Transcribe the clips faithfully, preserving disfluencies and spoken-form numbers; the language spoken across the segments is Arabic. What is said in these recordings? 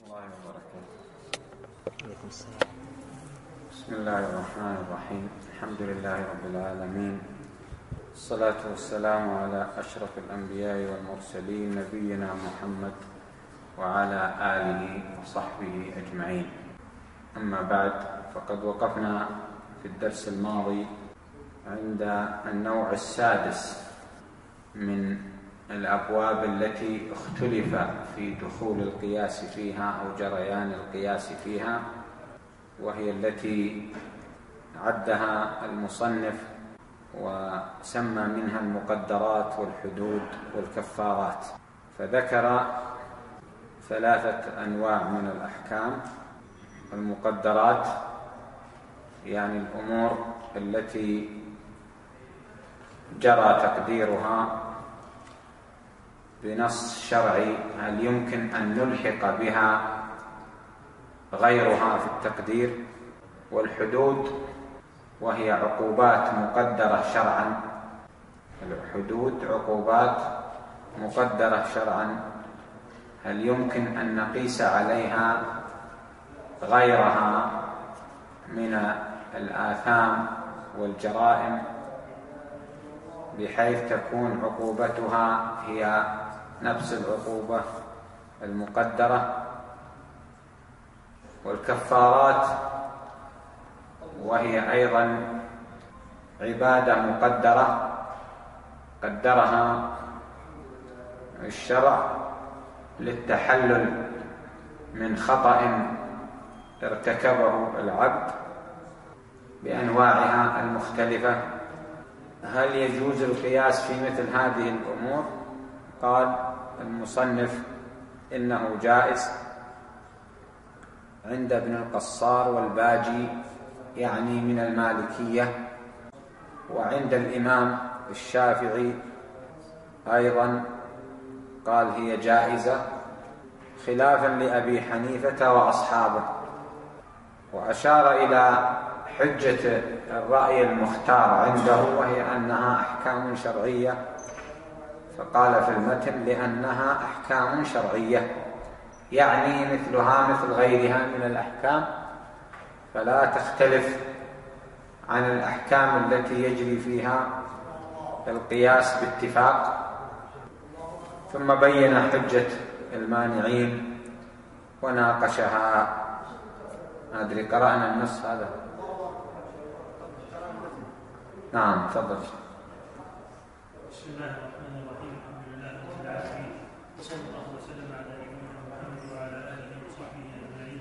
الله وبركاته. عليكم السلام. بسم الله الرحمن الرحيم. الحمد لله رب العالمين، الصلاة والسلام على أشرف الأنبياء والمرسلين نبينا محمد وعلى آله وصحبه أجمعين. أما بعد، فقد وقفنا في الدرس الماضي عند النوع السادس من الأبواب التي اختلف في دخول القياس فيها أو جريان القياس فيها، وهي التي عدها المصنف وسمى منها المقدرات والحدود والكفارات. فذكر ثلاثة أنواع من الأحكام. المقدرات يعني الأمور التي جرى تقديرها بنص شرعي، هل يمكن أن نلحق بها غيرها في التقدير. والحدود وهي عقوبات مقدرة شرعا. الحدود عقوبات مقدرة شرعا، هل يمكن أن نقيس عليها غيرها من الآثام والجرائم بحيث تكون عقوبتها هي نفس العقوبة المقدرة. والكفارات وهي أيضا عبادة مقدرة قدرها الشرع للتحلل من خطأ ارتكبه العبد بأنواعها المختلفة. هل يجوز القياس في مثل هذه الأمور؟ قال المصنف إنه جائز عند ابن القصار والباجي، يعني من المالكية، وعند الإمام الشافعي أيضا قال هي جائزة، خلافا لأبي حنيفة وأصحابه. وأشار إلى حجة الرأي المختار عنده، وهي أنها أحكام شرعية، فقال في المتن لأنها أحكام شرعية، يعني مثلها مثل غيرها من الأحكام، فلا تختلف عن الأحكام التي يجري فيها القياس باتفاق. ثم بين حجة المانعين وناقشها. أدري قرأنا النص هذا؟ نعم، تفضل. بسم الله الرحمن الرحيم. الحمد لله رب العالمين، وصلى الله وسلم على نبينا محمد وعلى اله وصحبه اجمعين.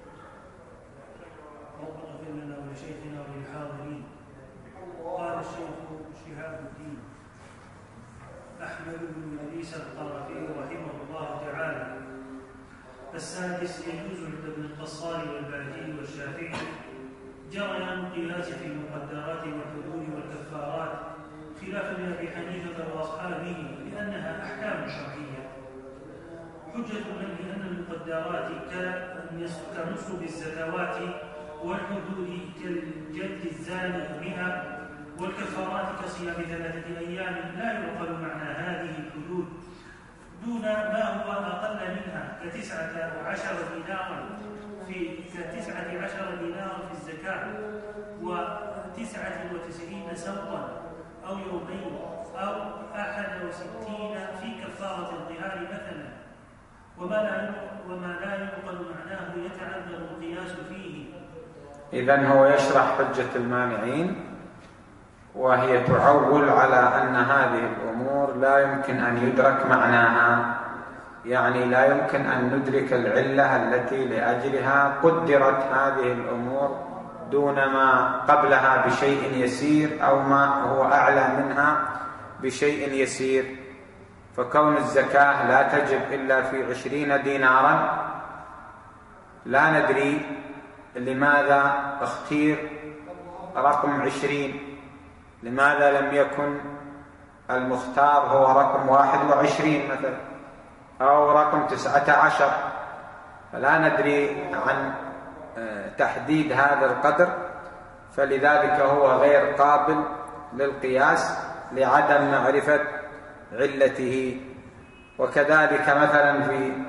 ربنا اغفر لنا ولشيخنا وللحاضرين. قال الشيخ شهاب الدين احمد بن ادريس القرافي رحمه الله تعالى: السادس، يجوز عند ابن القصار والباجي والشافعي جريان القياس في المقدرات والحدود والكفارات، خلافا لأبي حنيفة وأصحابه لأنها أحكام شرعية. حجة من لأن المقدرات كنصب الزكوات، والحدود كالجلد الزاني بها، والكفارات كصيام ثلاثة أيام لا يعقل معنى هذه الحدود دون ما هو أقل منها، كتسعة عشر دينارا في كتسعة عشر دينارا في الزكاة، وتسعة وتسعين سوطا أو يومين، أو أحد وستين في كفارة الظهار مثلا، وما لا وما لا يعقل معناه يتعذر القياس فيه. إذن هو يشرح حجة المانعين، وهي تعول على أن هذه الأمور لا يمكن أن يدرك معناها، يعني لا يمكن أن ندرك العلة التي لأجلها قدرت هذه الأمور دون ما قبلها بشيء يسير، أو ما هو أعلى منها بشيء يسير. فكون الزكاة لا تجب إلا في عشرين دينارا، لا ندري لماذا اختير رقم عشرين، لماذا لم يكن المختار هو رقم واحد وعشرين مثلا، أو رقم تسعة عشر، فلا ندري عن تحديد هذا القدر، فلذلك هو غير قابل للقياس لعدم معرفة علته. وكذلك مثلا في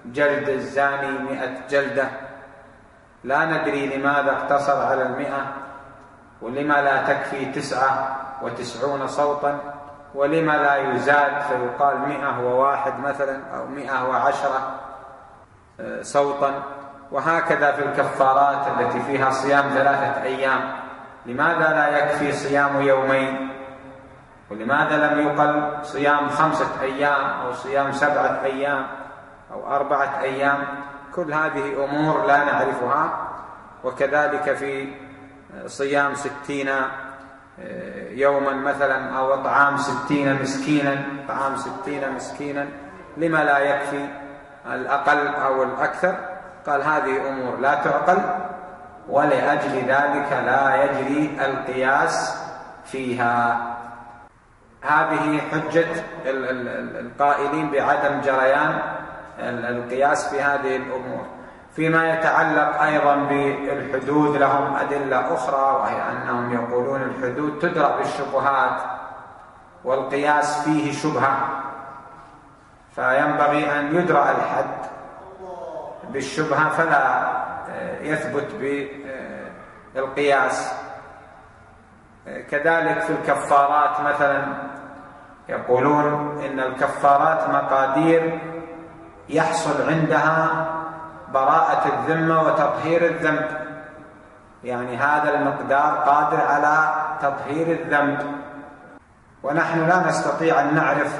جلد الزاني مئة جلدة، لا ندري لماذا اقتصر على المئة، ولما لا تكفي تسعة وتسعون صوتا، ولما لا يزاد فيقال مئة وواحد مثلا أو مئة وعشرة صوتا. وهكذا في الكفارات التي فيها صيام ثلاثة أيام، لماذا لا يكفي صيام يومين؟ ولماذا لم يقل صيام خمسة أيام أو صيام سبعة أيام أو أربعة أيام؟ كل هذه أمور لا نعرفها. وكذلك في صيام ستين يوما مثلا أو إطعام ستين مسكينا طعام ستين مسكينا، لما لا يكفي الأقل أو الأكثر؟ قال هذه أمور لا تعقل، ولأجل ذلك لا يجري القياس فيها. هذه حجة القائلين بعدم جريان القياس في هذه الأمور. فيما يتعلق أيضا بالحدود لهم أدلة أخرى، وهي أنهم يقولون الحدود تدرأ بالشبهات، والقياس فيه شبهة، فينبغي أن يدرأ الحد بالشبهة فلا يثبت بالقياس. كذلك في الكفارات مثلا يقولون إن الكفارات مقادير يحصل عندها براءة الذمة وتطهير الذنب، يعني هذا المقدار قادر على تطهير الذنب، ونحن لا نستطيع أن نعرف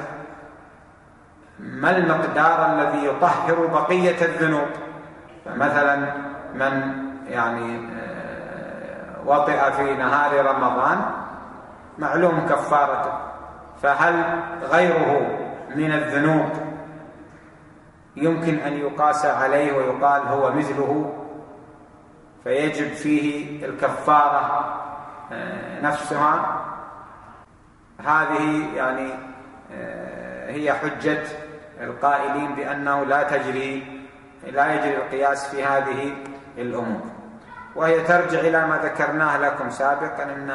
ما المقدار الذي يطهر بقية الذنوب. فمثلا من يعني وطئ في نهار رمضان معلوم كفارته، فهل غيره من الذنوب يمكن أن يقاس عليه ويقال هو مثله فيجب فيه الكفارة نفسها؟ هذه يعني هي حجة القائلين بأنه لا تجري لا يجري القياس في هذه الأمور. وهي ترجع إلى ما ذكرناه لكم سابقا، أن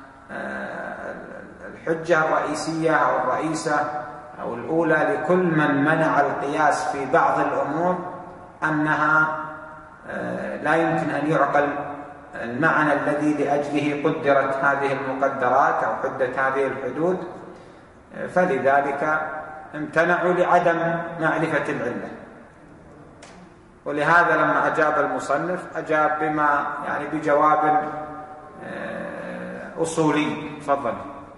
الحجة الرئيسية أو الرئيسة أو الأولى لكل من منع القياس في بعض الأمور أنها لا يمكن أن يعقل المعنى الذي لأجله قدرت هذه المقدرات أو حدت هذه الحدود، فلذلك امتنعوا لعدم معرفة العلة. ولهذا لما أجاب المصنف أجاب بما يعني بجواب أصولي. تفضل.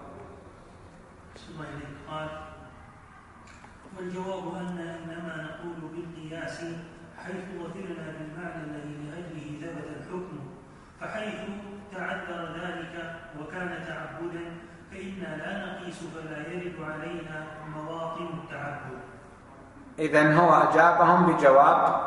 قال: والجواب أن إنما نقول بالقياس حيث ظفرنا بالمعنى الذي لأجله ثبت الحكم، فحيث تعذر ذلك وكان تعبدا فإنا لا نقيس فلا يرد علينا مواطن التعبد. إذن هو أجابهم بجواب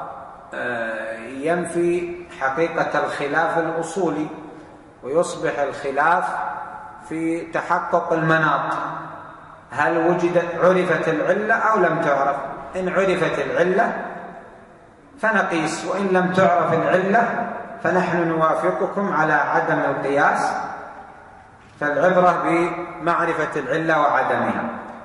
ينفي حقيقة الخلاف الأصولي، ويصبح الخلاف في تحقق المناط، هل وجدت عرفت العلة أو لم تعرف؟ إن عرفت العلة فنقيس، وإن لم تعرف العلة فنحن نوافقكم على عدم القياس، فالعبرة بمعرفة العلة وعدمها.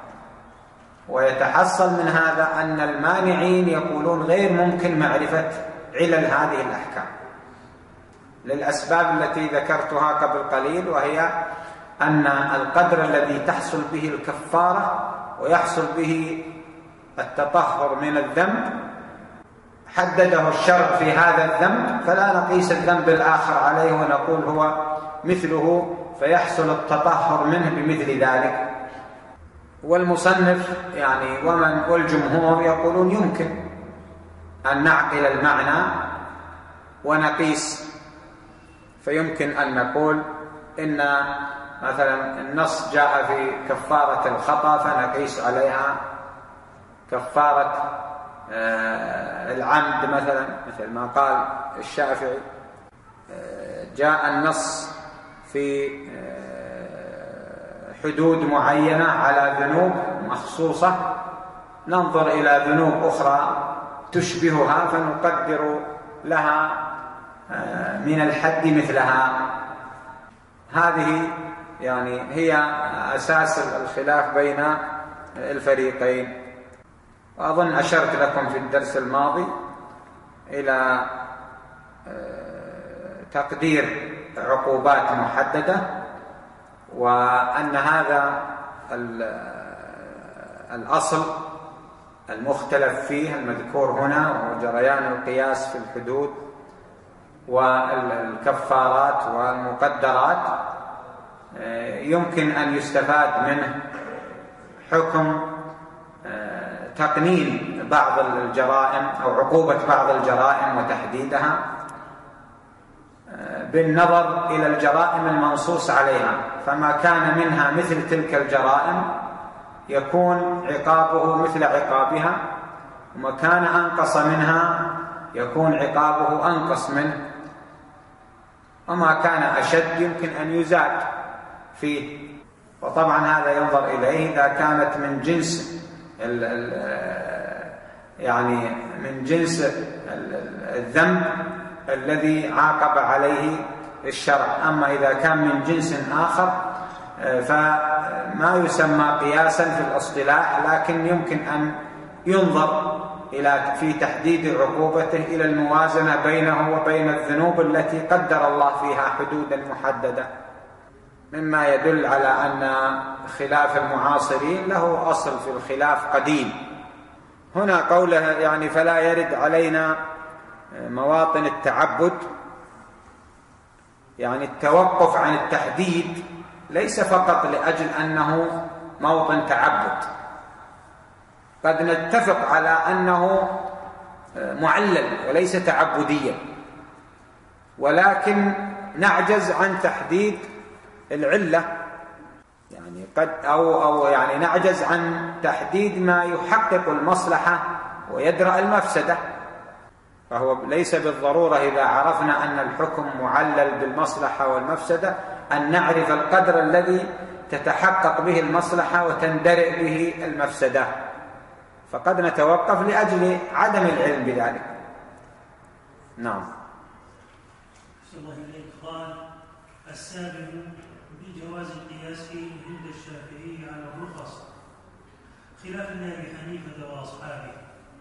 ويتحصل من هذا أن المانعين يقولون غير ممكن معرفة علل هذه الأحكام للأسباب التي ذكرتها قبل قليل، وهي أن القدر الذي تحصل به الكفارة ويحصل به التطهر من الذنب حدده الشرع في هذا الذنب، فلا نقيس الذنب الآخر عليه ونقول هو مثله فيحصل التطهر منه بمثل ذلك. والمصنف يعني ومن والجمهور يقولون يمكن أن نعقل المعنى ونقيس، فيمكن أن نقول إن مثلا النص جاء في كفارة الخطأ فنقيس عليها كفارة العمد مثلا، مثل ما قال الشافعي. جاء النص في حدود معينة على ذنوب مخصوصة، ننظر إلى ذنوب أخرى تشبهها فنقدر لها من الحد مثلها. هذه يعني هي أساس الخلاف بين الفريقين. وأظن أشرت لكم في الدرس الماضي إلى تقدير عقوبات محددة، وأن هذا الأصل المختلف فيه المذكور هنا وهو جريان القياس في الحدود والكفارات والمقدرات يمكن أن يستفاد منه حكم تقنين بعض الجرائم أو عقوبة بعض الجرائم وتحديدها بالنظر إلى الجرائم المنصوص عليها، فما كان منها مثل تلك الجرائم يكون عقابه مثل عقابها، وما كان أنقص منها يكون عقابه أنقص منه، وما كان أشد يمكن أن يزاد فيه. وطبعا هذا ينظر إليه إذا كانت من جنس ال ال يعني من جنس الذنب الذي عاقب عليه الشرع. أما إذا كان من جنس آخر فما يسمى قياسا في الاصطلاح، لكن يمكن أن ينظر إلى في تحديد عقوبته إلى الموازنة بينه وبين الذنوب التي قدر الله فيها حدودا محددة، مما يدل على أن خلاف المعاصرين له أصل في الخلاف قديم. هنا قوله يعني فلا يرد علينا مواطن التعبد، يعني التوقف عن التحديد ليس فقط لأجل أنه موطن تعبد، قد نتفق على أنه معلل وليس تعبديا، ولكن نعجز عن تحديد العلة، يعني قد أو أو يعني نعجز عن تحديد ما يحقق المصلحة ويدرأ المفسدة. فهو ليس بالضرورة إذا عرفنا أن الحكم معلل بالمصلحة والمفسدة أن نعرف القدر الذي تتحقق به المصلحة وتندرئ به المفسدة، فقد نتوقف لأجل عدم العلم بذلك. نعم. الله إليك. قال السابع بجواز القياس عند الشافعي على الرخص خلاف أبي حنيفة وأصحابه.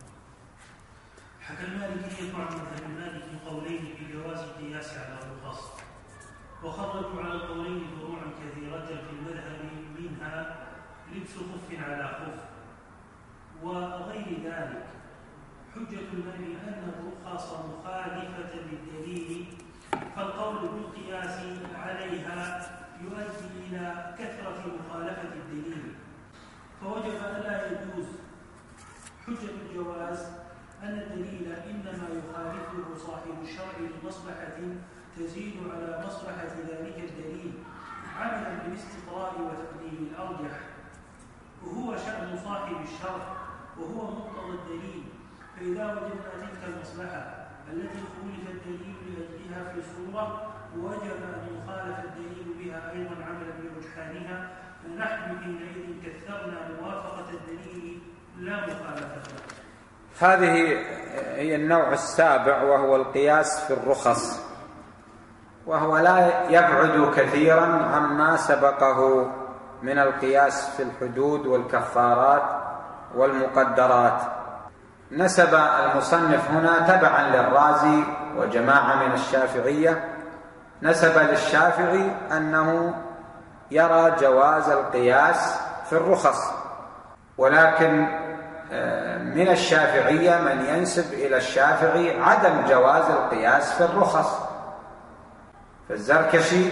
حكى المالكية عن مذهب مالك قولين بجواز القياس على الرخص، وخرجوا على القولين فروعا كثيرة في المذهب، منها لبس خف على خف وغير ذلك. حجة المنع أن الرخص مخالفة للدليل، فالقول بالقياس عليها يؤدي إلى كثرة مخالفة الدليل، فوجب ألا يجوز. حجة الجواز أن الدليل إنما يخالفه صاحب الشرع لمصلحة تزيد على مصلحة ذلك الدليل عملا بالاستقراء وتقديم الأرجح، وهو شأن صاحب الشرع وهو مقتضى الدليل. فإذا وجدنا تلك المصلحة التي خولف الدليل لأجلها في صورة وجب أن يخالف الدليل بها أيضا عملا برجحانها، فنحن حينئذ كثرنا موافقة الدليل لا مخالفته. هذه هي النوع السابع، وهو القياس في الرخص، وهو لا يبعد كثيرا عما سبقه من القياس في الحدود والكفارات والمقدرات. نسب المصنف هنا تبعا للرازي وجماعة من الشافعية، نسب للشافعي أنه يرى جواز القياس في الرخص، ولكن من الشافعية من ينسب إلى الشافعي عدم جواز القياس في الرخص. فالزركشي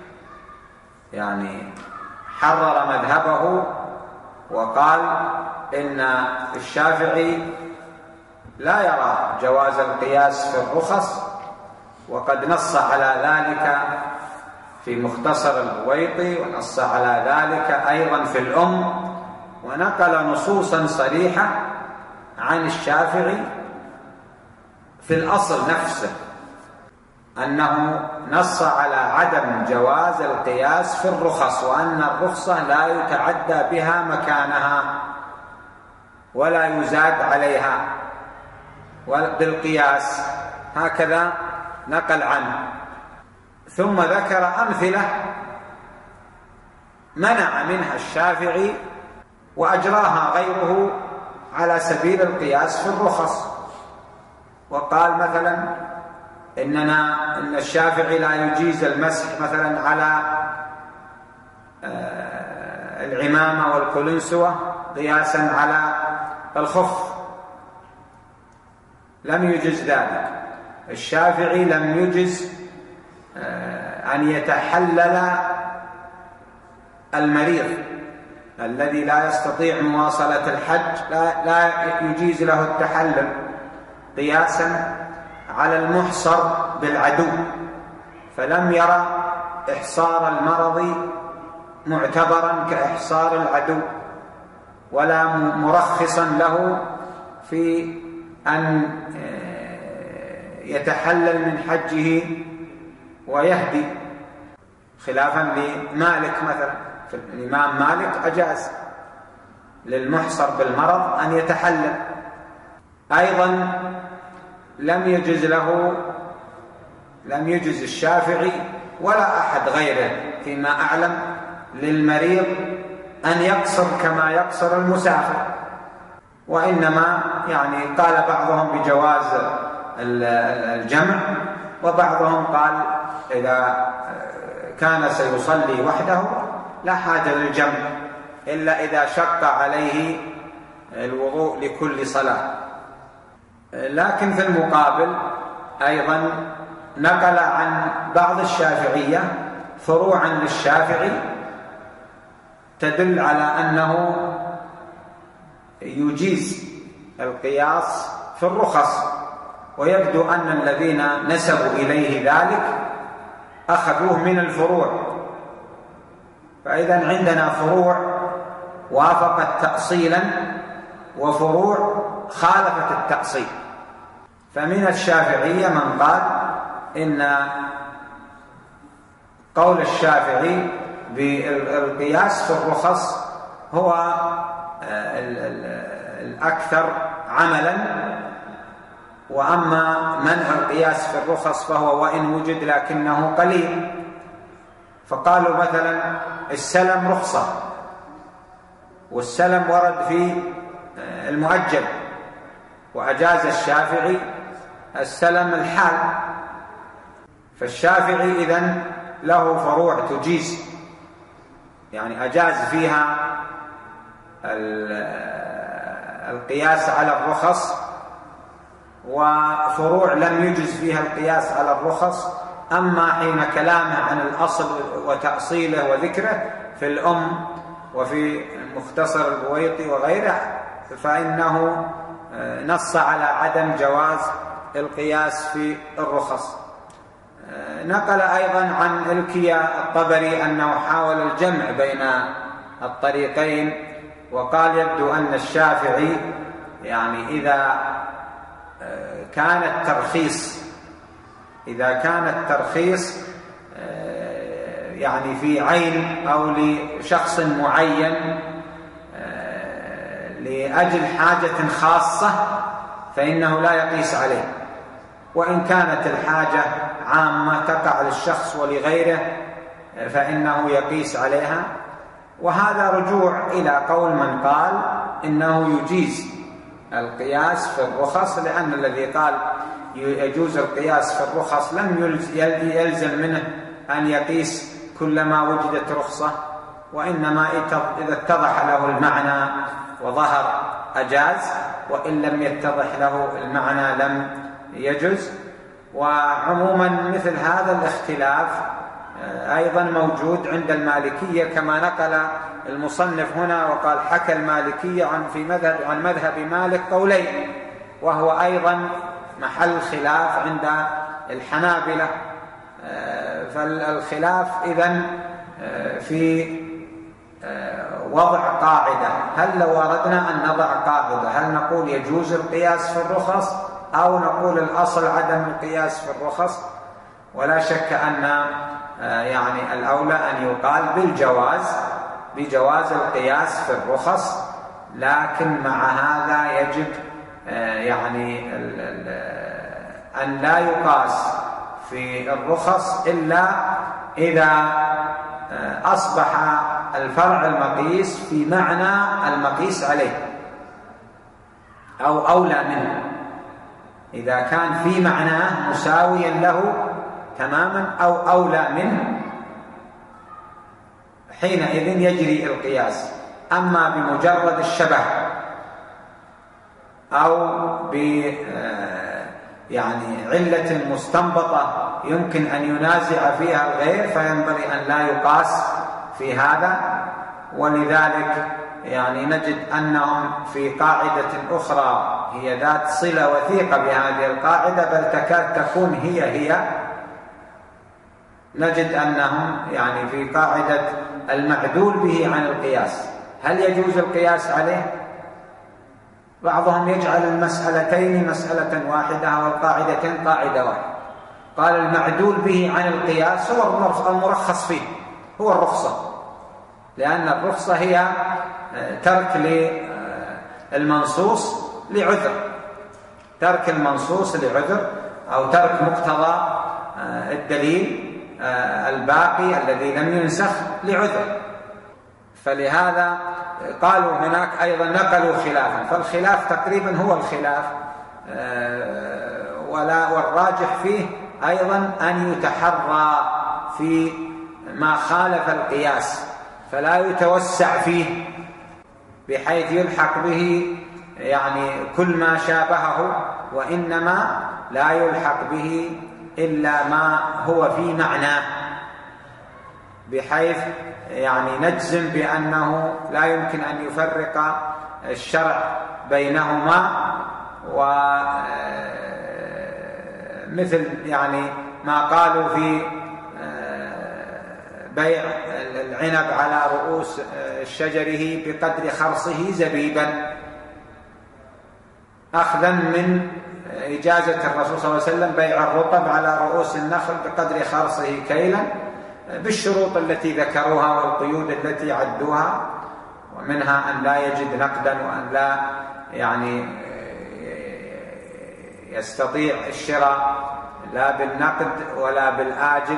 يعني حرر مذهبه وقال إن الشافعي لا يرى جواز القياس في الرخص، وقد نص على ذلك في مختصر البويطي، ونص على ذلك أيضا في الأم، ونقل نصوصا صريحة عن الشافعي في الأصل نفسه أنه نص على عدم جواز القياس في الرخص، وأن الرخصة لا يتعدى بها مكانها ولا يزاد عليها بالقياس، هكذا نقل عنه. ثم ذكر أمثلة منع منها الشافعي وأجراها غيره على سبيل القياس في الرخص، وقال مثلا إننا إن الشافعي لا يجيز المسح مثلا على العمامة والقلنسوة قياسا على الخف، لم يجز ذلك. الشافعي لم يجز أن يتحلل المريض الذي لا يستطيع مواصلة الحج، لا, لا يجيز له التحلل قياسا على المحصر بالعدو، فلم يرى إحصار المرض معتبرا كإحصار العدو، ولا مرخصا له في أن يتحلل من حجه ويهدي، خلافا لمالك مثلا. الإمام مالك أجاز للمحصر بالمرض أن يتحلل. أيضا لم يجز له لم يجز الشافعي ولا أحد غيره فيما أعلم للمريض أن يقصر كما يقصر المسافر، وإنما يعني قال بعضهم بجواز الجمع، وبعضهم قال إذا كان سيصلي وحده لا حاجة للجمع إلا إذا شق عليه الوضوء لكل صلاة. لكن في المقابل أيضا نقل عن بعض الشافعية فروعا للشافعي تدل على أنه يجيز القياس في الرخص، ويبدو أن الذين نسبوا إليه ذلك أخذوه من الفروع. فإذا عندنا فروع وافقت تأصيلا وفروع خالفت التأصيل. فمن الشافعية من قال إن قول الشافعي بالقياس في الرخص هو الأكثر عملا، وأما منع القياس في الرخص فهو وإن وجد لكنه قليل. فقالوا مثلا السلم رخصة، والسلم ورد في المؤجل، وأجاز الشافعي السلم الحال. فالشافعي إذن له فروع تجيز، يعني أجاز فيها القياس على الرخص، وفروع لم يجز فيها القياس على الرخص. أما حين كلامه عن الأصل وتأصيله وذكره في الأم وفي مختصر البويطي وغيره فإنه نص على عدم جواز القياس في الرخص. نقل أيضا عن الكيا الطبري أنه حاول الجمع بين الطريقين، وقال يبدو أن الشافعي يعني إذا كان الترخيص إذا كان الترخيص يعني في عين أو لشخص معين لأجل حاجة خاصة فإنه لا يقيس عليه، وإن كانت الحاجة عامة تقع للشخص ولغيره فإنه يقيس عليها. وهذا رجوع إلى قول من قال إنه يجيز القياس في الرخص، لأن الذي قال يجوز القياس في الرخص لم يلزم منه أن يقيس كلما وجدت رخصة، وإنما إذا اتضح له المعنى وظهر أجاز، وإن لم يتضح له المعنى لم يجز. وعموما مثل هذا الاختلاف أيضا موجود عند المالكية كما نقل المصنف هنا، وقال حكى المالكية عن في مذهب عن مذهب مالك قولين، وهو أيضا محل خلاف عند الحنابلة. فالخلاف إذن في وضع قاعدة، هل لو أردنا أن نضع قاعدة هل نقول يجوز القياس في الرخص أو نقول الأصل عدم القياس في الرخص؟ ولا شك أن يعني الأولى أن يقال بالجواز بجواز القياس في الرخص، لكن مع هذا يجب يعني أن لا يقاس في الرخص إلا إذا أصبح الفرع المقيس في معنى المقيس عليه. أو أولى منه، إذا كان في معناه مساويا له تماما أو أولى منه حينئذ يجري القياس. أما بمجرد الشبه أو ب يعني علة مستنبطة يمكن أن ينازع فيها الغير فينبغي أن لا يقاس في هذا. ولذلك يعني نجد أنهم في قاعدة أخرى هي ذات صلة وثيقة بهذه القاعدة، بل تكاد تكون هي هي. نجد أنهم يعني في قاعدة المعدول به عن القياس، هل يجوز القياس عليه؟ بعضهم يجعل المسألتين مسألة واحدة والقاعدتين قاعدة واحدة. قال المعدول به عن القياس هو المرخص فيه، هو الرخصة، لأن الرخصة هي ترك للمنصوص لعذر، ترك المنصوص لعذر أو ترك مقتضى الدليل الباقي الذي لم ينسخ لعذر. فلهذا قالوا هناك أيضا نقلوا خلافا، فالخلاف تقريبا هو الخلاف، ولا والراجح فيه أيضا أن يتحرى في ما خالف القياس، فلا يتوسع فيه بحيث يلحق به يعني كل ما شابهه، وإنما لا يلحق به إلا ما هو في معناه، بحيث يعني نجزم بأنه لا يمكن أن يفرق الشرع بينهما. ومثل يعني ما قالوا في بيع العنب على رؤوس شجره بقدر خرصه زبيبا، أخذا من إجازة الرسول صلى الله عليه وسلم بيع الرطب على رؤوس النخل بقدر خرصه كيلا، بالشروط التي ذكروها والقيود التي عدوها، ومنها أن لا يجد نقدا وأن لا يعني يستطيع الشراء لا بالنقد ولا بالآجل،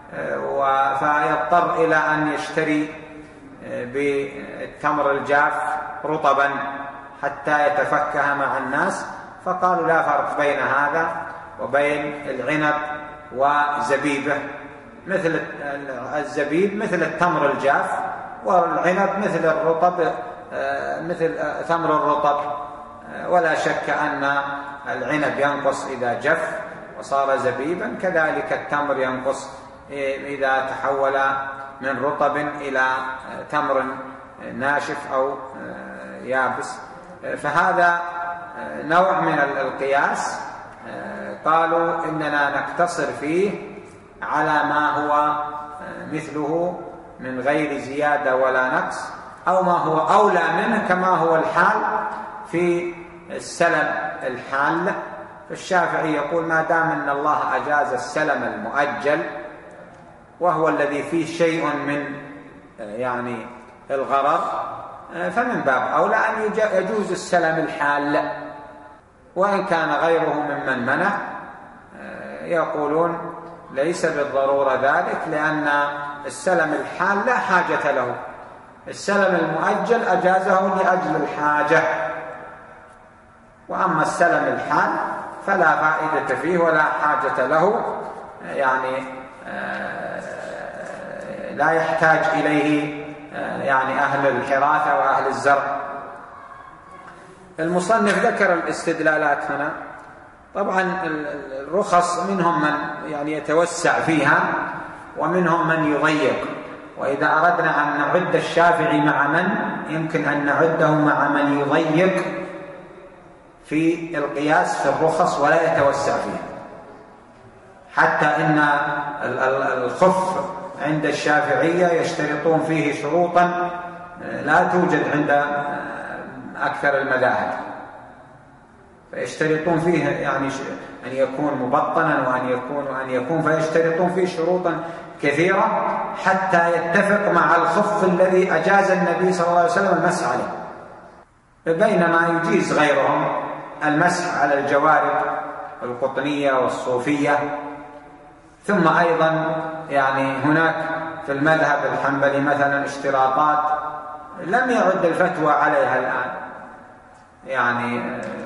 فيضطر إلى أن يشتري بالتمر الجاف رطبا حتى يتفكه مع الناس. فقالوا لا فرق بين هذا وبين العنب وزبيبه، مثل الزبيب مثل التمر الجاف، والعنب مثل الرطب مثل ثمر الرطب، ولا شك أن العنب ينقص إذا جف وصار زبيبا، كذلك التمر ينقص إذا تحول من رطب إلى تمر ناشف أو يابس. فهذا نوع من القياس قالوا إننا نقتصر فيه على ما هو مثله من غير زيادة ولا نقص، أو ما هو أولى منه كما هو الحال في السلم الحال. فالشافعي يقول ما دام أن الله أجاز السلم المؤجل وهو الذي فيه شيء من يعني الغرر، فمن باب أولى أن يجوز السلم الحال، وإن كان غيره ممن منع يقولون ليس بالضرورة ذلك، لأن السلم الحال لا حاجة له، السلم المؤجل أجازه لأجل الحاجة، وأما السلم الحال فلا فائدة فيه ولا حاجة له، يعني لا يحتاج إليه يعني أهل الحراثة وأهل الزرع. المصنف ذكر الاستدلالات هنا. طبعا الرخص منهم من يعني يتوسع فيها ومنهم من يضيق، وإذا أردنا أن نعد الشافعي مع من يمكن أن نعده مع من يضيق في القياس في الرخص ولا يتوسع فيها، حتى إن الخف عند الشافعية يشترطون فيه شروطا لا توجد عند أكثر المذاهب، فيشترطون فيه يعني أن يكون مبطنا وأن يكون وأن يكون فيشترطون فيه شروطا كثيرة حتى يتفق مع الخف الذي أجاز النبي صلى الله عليه وسلم المسح عليه، بينما يجيز غيرهم المسح على الجوارب القطنية والصوفية. ثم أيضا يعني هناك في المذهب الحنبلي مثلا اشتراطات لم يعد الفتوى عليها الآن، يعني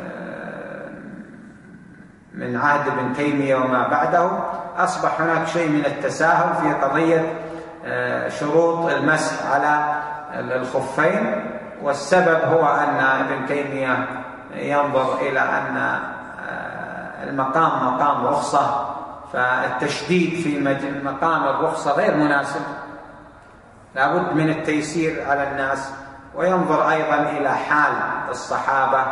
من عهد ابن تيمية وما بعده أصبح هناك شيء من التساهل في قضية شروط المسح على الخفين، والسبب هو أن ابن تيمية ينظر إلى أن المقام مقام رخصة، فالتشديد في مقام الرخصة غير مناسب، لابد من التيسير على الناس، وينظر أيضا إلى حال الصحابة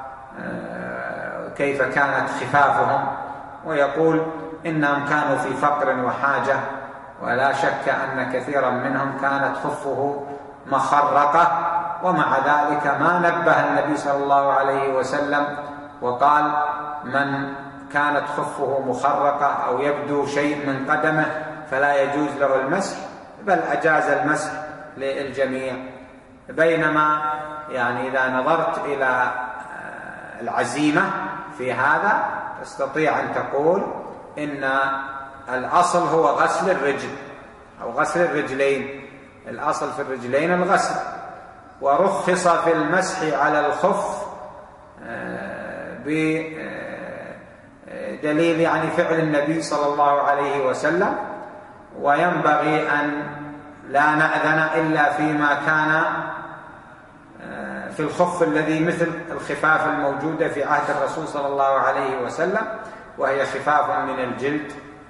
كيف كانت خفافهم، ويقول إنهم كانوا في فقر وحاجة، ولا شك أن كثيرا منهم كانت خفه مخرقة، ومع ذلك ما نبه النبي صلى الله عليه وسلم وقال من كانت خفه مخرقة أو يبدو شيء من قدمه فلا يجوز له المسح، بل أجاز المسح للجميع. بينما يعني إذا نظرت إلى العزيمة في هذا تستطيع أن تقول إن الأصل هو غسل الرجل أو غسل الرجلين، الأصل في الرجلين الغسل، ورخص في المسح على الخف بدليل يعني فعل النبي صلى الله عليه وسلم، وينبغي أن لا نأذن إلا فيما كان في الخف الذي مثل الخفاف الموجودة في عهد الرسول صلى الله عليه وسلم، وهي خفاف من الجلد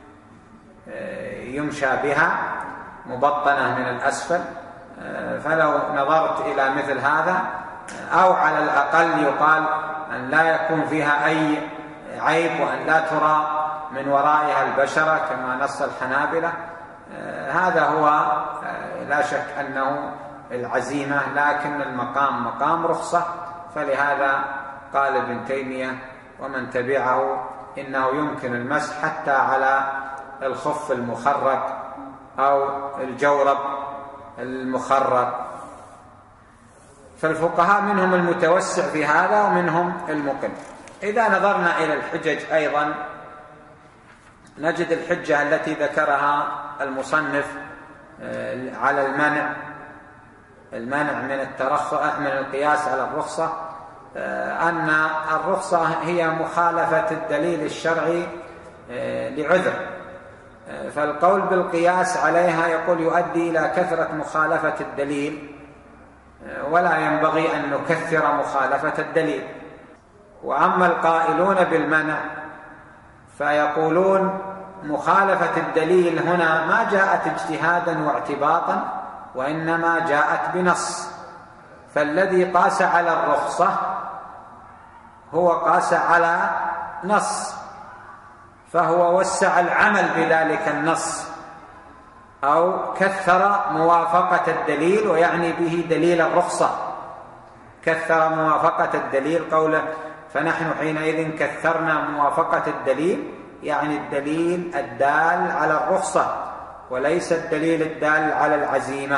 يمشى بها مبطنة من الأسفل. فلو نظرت إلى مثل هذا، أو على الأقل يقال أن لا يكون فيها أي عيب وأن لا ترى من ورائها البشرة كما نص الحنابلة، هذا هو لا شك أنه العزيمة، لكن المقام مقام رخصة، فلهذا قال ابن تيمية ومن تبعه إنه يمكن المسح حتى على الخف المخرق أو الجورب المخرق. فالفقهاء منهم المتوسع في هذا ومنهم المقل. إذا نظرنا إلى الحجج أيضا نجد الحجة التي ذكرها المصنف على المنع المنع من الترخص من القياس على الرخصة، أن الرخصة هي مخالفة الدليل الشرعي لعذر، فالقول بالقياس عليها يقول يؤدي إلى كثرة مخالفة الدليل، ولا ينبغي أن نكثر مخالفة الدليل. وأما القائلون بالمنع فيقولون مخالفة الدليل هنا ما جاءت اجتهادا واعتباطا، وإنما جاءت بنص، فالذي قاس على الرخصة هو قاس على نص، فهو وسع العمل بذلك النص أو كثر موافقة الدليل، ويعني به دليل الرخصة، كثر موافقة الدليل قوله فنحن حينئذ كثرنا موافقة الدليل، يعني الدليل الدال على الرخصة وليس الدليل الدال على العزيمة.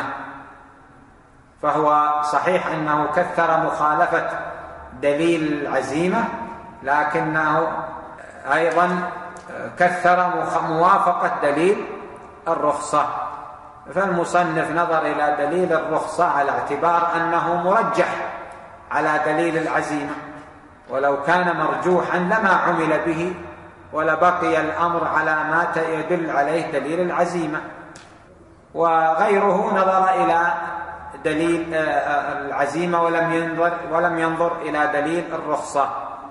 فهو صحيح أنه كثر مخالفة دليل العزيمة، لكنه أيضا كثر موافقة دليل الرخصة. فالمصنف نظر إلى دليل الرخصة على اعتبار أنه مرجح على دليل العزيمة، ولو كان مرجوحا لما عمل به ولبقي الأمر على ما يدل عليه دليل العزيمة. وغيره نظر إلى دليل العزيمة ولم ينظر, ولم ينظر إلى دليل الرخصة.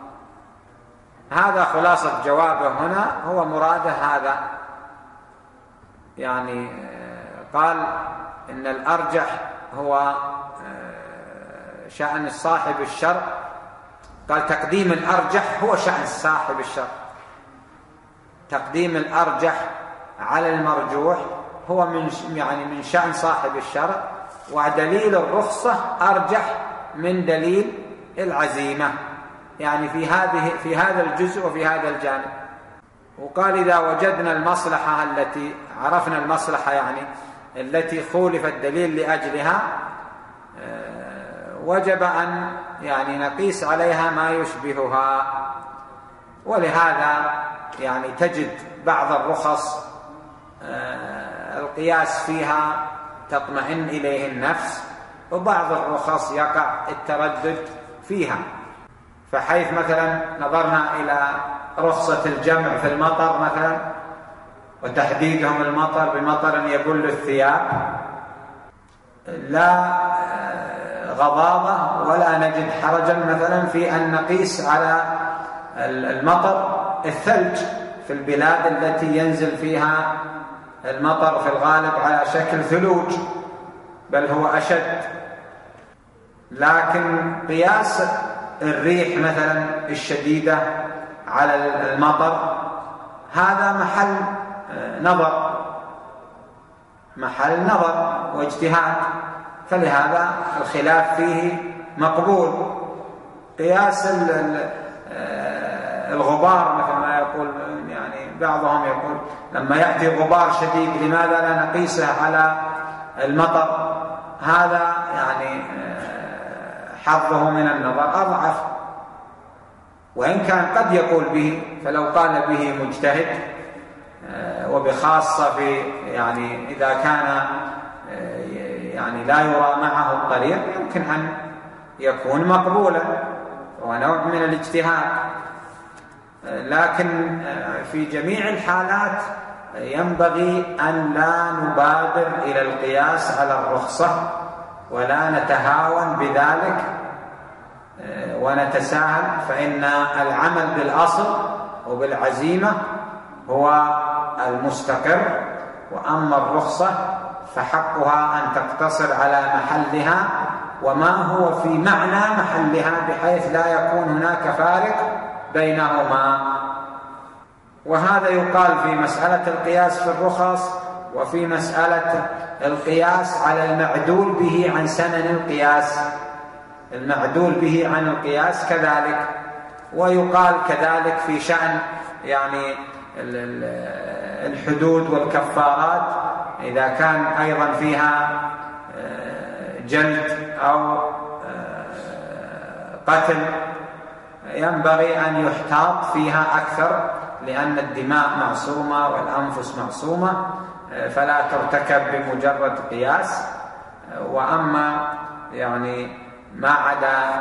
هذا خلاصة جوابه هنا، هو مراده هذا، يعني قال إن الأرجح هو شأن صاحب الشرع، قال تقديم الأرجح هو شأن صاحب الشرع، تقديم الأرجح على المرجوح هو من يعني من شأن صاحب الشرع، ودليل الرخصة أرجح من دليل العزيمة، يعني في هذه في هذا الجزء وفي هذا الجانب. وقال إذا وجدنا المصلحة التي عرفنا المصلحة يعني التي خولف الدليل لأجلها، وجب أن يعني نقيس عليها ما يشبهها. ولهذا يعني تجد بعض الرخص القياس فيها تطمئن إليه النفس، وبعض الرخص يقع التردد فيها. فحيث مثلا نظرنا إلى رخصة الجمع في المطر مثلا وتحديدهم المطر بمطر يبل الثياب، لا غضاضة ولا نجد حرجا مثلا في أن نقيس على المطر الثلج في البلاد التي ينزل فيها المطر في الغالب على شكل ثلوج، بل هو أشد. لكن قياس الريح مثلا الشديدة على المطر هذا محل نظر محل نظر واجتهاد، فلهذا الخلاف فيه مقبول. قياس الغبار مثل ما يقول يعني بعضهم يقول لما يأتي غبار شديد لماذا لا نقيسه على المطر، هذا يعني حظه من النظر أضعف، وإن كان قد يقول به، فلو قال به مجتهد وبخاصة في يعني إذا كان يعني لا يرى معه الطريق يمكن أن يكون مقبولا، وهو نوع من الاجتهاد. لكن في جميع الحالات ينبغي أن لا نبادر إلى القياس على الرخصة ولا نتهاون بذلك ونتساهل، فإن العمل بالأصل وبالعزيمة هو المستقر، وأما الرخصة فحقها أن تقتصر على محلها وما هو في معنى محلها، بحيث لا يكون هناك فارق بينهما. وهذا يقال في مسألة القياس في الرخص وفي مسألة القياس على المعدول به عن سنن القياس، المعدول به عن القياس كذلك. ويقال كذلك في شأن يعني الحدود والكفارات، إذا كان أيضا فيها جلد أو قتل ينبغي أن يحتاط فيها أكثر، لأن الدماء معصومة والأنفس معصومة، فلا ترتكب بمجرد قياس. وأما يعني ما عدا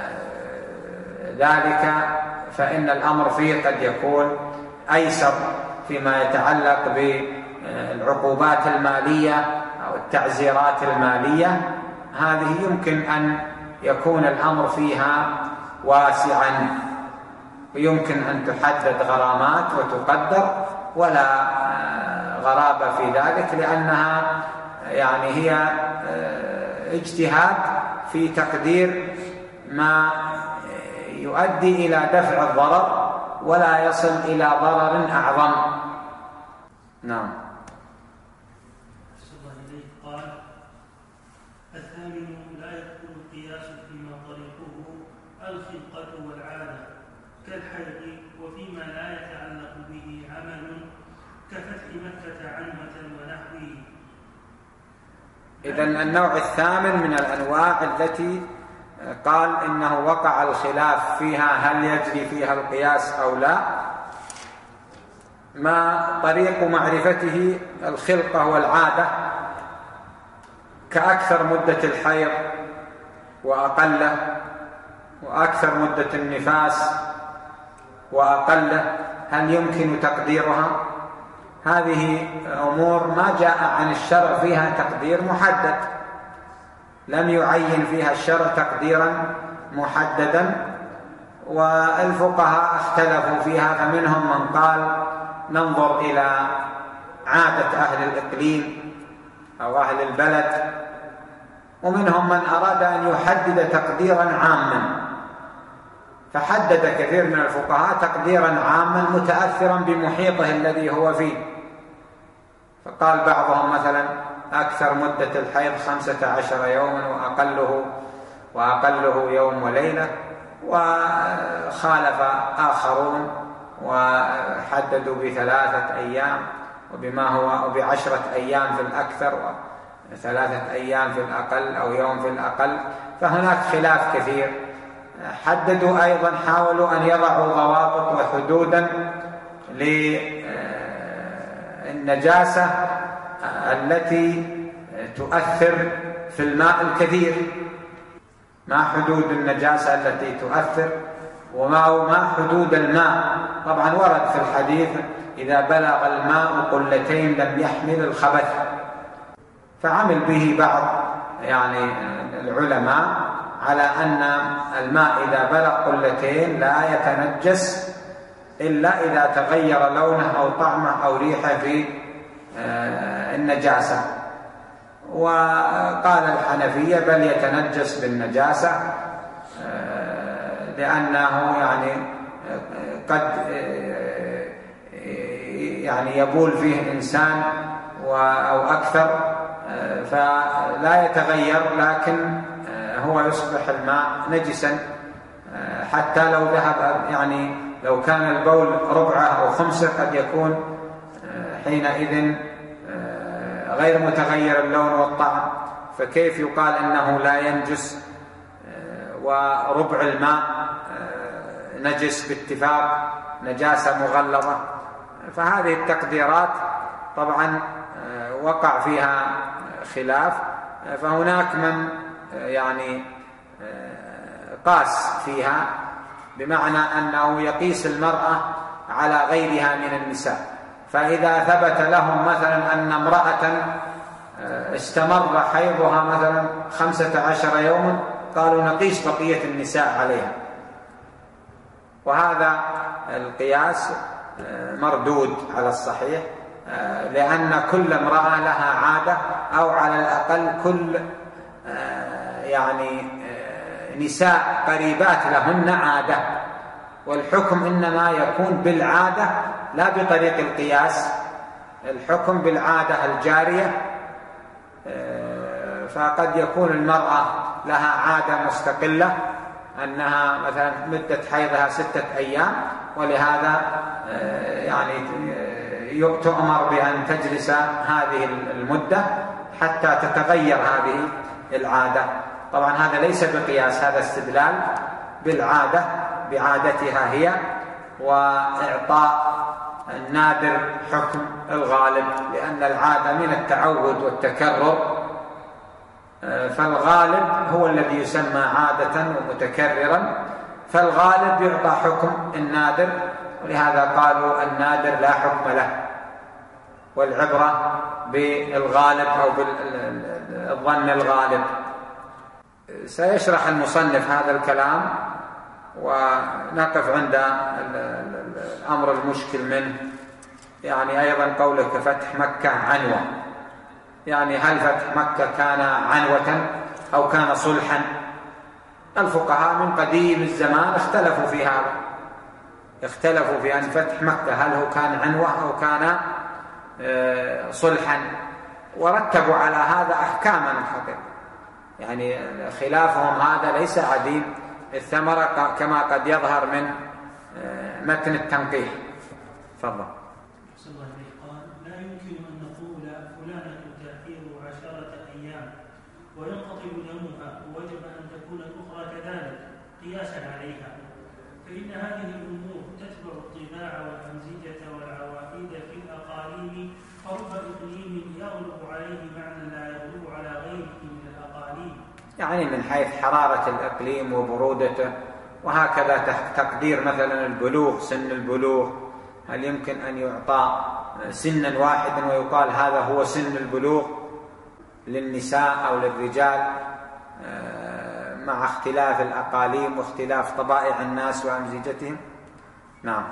ذلك فإن الأمر فيه قد يكون أيسر فيما يتعلق بالعقوبات المالية أو التعزيرات المالية، هذه يمكن أن يكون الأمر فيها واسعا، ويمكن أن تحدد غرامات وتقدر ولا غرابة في ذلك، لأنها يعني هي اجتهاد في تقدير ما يؤدي إلى دفع الضرر ولا يصل إلى ضرر أعظم. نعم. قال الثامن لا يدخل القياس فيما طريقه الخلقة والعادة كالحيض وفيما لا يتعلق به عمل كفتح مكة عنوة ونحوه. إذن النوع الثامن من الأنواع التي قال إنه وقع الخلاف فيها هل يجري فيها القياس أو لا، ما طريق معرفته الخلقة والعادة كأكثر مدة الحيض وأقله، وأكثر مدة النفاس وأقله، هل يمكن تقديرها؟ هذه أمور ما جاء عن الشرع فيها تقدير محدد، لم يعين فيها الشرع تقديرا محددا، والفقهاء اختلفوا فيها، فمنهم من قال ننظر إلى عادة أهل الإقليم أو أهل البلد، ومنهم من أراد أن يحدد تقديرا عاما، فحدد كثير من الفقهاء تقديرا عاما متأثرا بمحيطه الذي هو فيه، فقال بعضهم مثلا أكثر مدة الحيض خمسة عشر يوما وأقله, وأقله يوم وليلة، وخالف آخرون وحددوا بثلاثة أيام وبما هو وبعشرة أيام في الأكثر وثلاثة أيام في الأقل أو يوم في الأقل، فهناك خلاف كثير. حددوا أيضا حاولوا أن يضعوا ضوابط وحدودا للنجاسة التي تؤثر في الماء الكثير، ما حدود النجاسة التي تؤثر وما ما حدود الماء. طبعا ورد في الحديث إذا بلغ الماء قلتين لم يحمل الخبث، فعمل به بعض يعني العلماء على أن الماء إذا بلغ قلتين لا يتنجس إلا إذا تغير لونه أو طعمه أو ريحه في النجاسة. وقال الحنفية بل يتنجس بالنجاسة لأنه يعني قد يعني يبول فيه إنسان أو أكثر فلا يتغير، لكن هو يصبح الماء نجسا حتى لو ذهب، يعني لو كان البول ربعه أو خمسه قد يكون حينئذ غير متغير اللون والطعم، فكيف يقال إنه لا ينجس وربع الماء نجس باتفاق نجاسة مغلظة؟ فهذه التقديرات طبعا وقع فيها خلاف، فهناك من يعني قاس فيها بمعنى أنه يقيس المرأة على غيرها من النساء، فإذا ثبت لهم مثلا أن امرأة استمر حيضها مثلا خمسة عشر يوما قالوا نقيس بقية النساء عليها، وهذا القياس مردود على الصحيح، لأن كل امرأة لها عادة، أو على الأقل كل يعني نساء قريبات لهن عادة، والحكم إنما يكون بالعادة لا بطريق القياس، الحكم بالعادة الجارية. فقد يكون المرأة لها عادة مستقلة أنها مثلا مدة حيضها ستة أيام، ولهذا يعني تؤمر بأن تجلس هذه المدة حتى تتغير هذه العادة. طبعا هذا ليس بقياس، هذا استدلال بالعادة بعادتها هي، وإعطاء النادر حكم الغالب، لأن العادة من التعود والتكرر، فالغالب هو الذي يسمى عادة ومتكررا، فالغالب يعطى حكم النادر، ولهذا قالوا النادر لا حكم له، والعبرة بالغالب أو بالظن الغالب. سيشرح المصنف هذا الكلام ونقف عند الأمر المشكل منه، يعني أيضا قوله كفتح مكة عنوة، يعني هل فتح مكة كان عنوة أو كان صلحا؟ الفقهاء من قديم الزمان اختلفوا في هذا، اختلفوا في أن فتح مكة هل هو كان عنوة أو كان صلحا، ورتبوا على هذا أحكاما الحقيقة، يعني خلافهم هذا ليس عديم الثمرة كما قد يظهر من متن التنقيح. تفضل. لا يمكن أن نقول فلانة تأخير عشرة أيام وينقطع دمها، ووجب أن تكون الأخرى كذلك قياسا عليها، فإن هذه الأمور تتبع الطباع والأمزجة والعوائد في الأقاليم، فرب إقليم يغلب عليه معنى لا يغلب على غيره من الأقاليم، يعني من حيث حرارة الإقليم وبرودته، وهكذا تقدير مثلا البلوغ، سن البلوغ، هل يمكن أن يعطى سنا واحدا ويقال هذا هو سن البلوغ للنساء أو للرجال، مع اختلاف الأقاليم واختلاف طبائع الناس وأمزجتهم؟ نعم.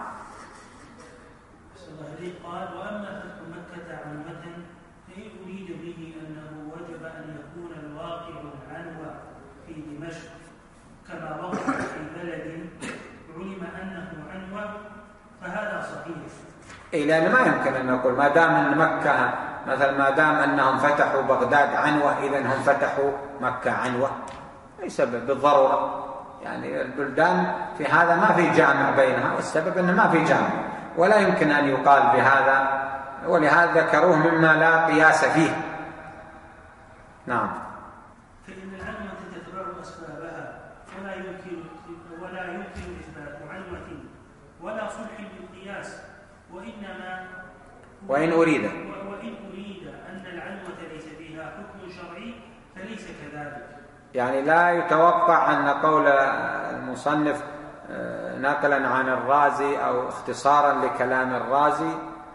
قال وأما فتح مكة عنوة فإن أريد به أنه وجب أن يكون الواقع العنوة في دمشق كما وقع في بلد علم أنه عنوة فهذا صحيح. إيه، لأن ما يمكن أن نقول ما دام أن مكة مثلا ما دام أنهم فتحوا بغداد عنوة إذن هم فتحوا مكة عنوة، ليس بالضرورة، يعني البلدان في هذا ما في جامع بينها، والسبب أنه ما في جامع، ولا يمكن أن يقال بهذا، ولهذا ذكروه مما لا قياس فيه. نعم. فإن العنوة تتبع أسبابها، ولا يمكن ولا يمكن إثبات عنوة ولا صلح بالقياس، وإنما وإن أريد وإن أريد أن العنوة ليس فيها حكم شرعي فليس كذلك. يعني لا يتوقع أن قول المصنف نقلا عن الرازي أو اختصارا لكلام الرازي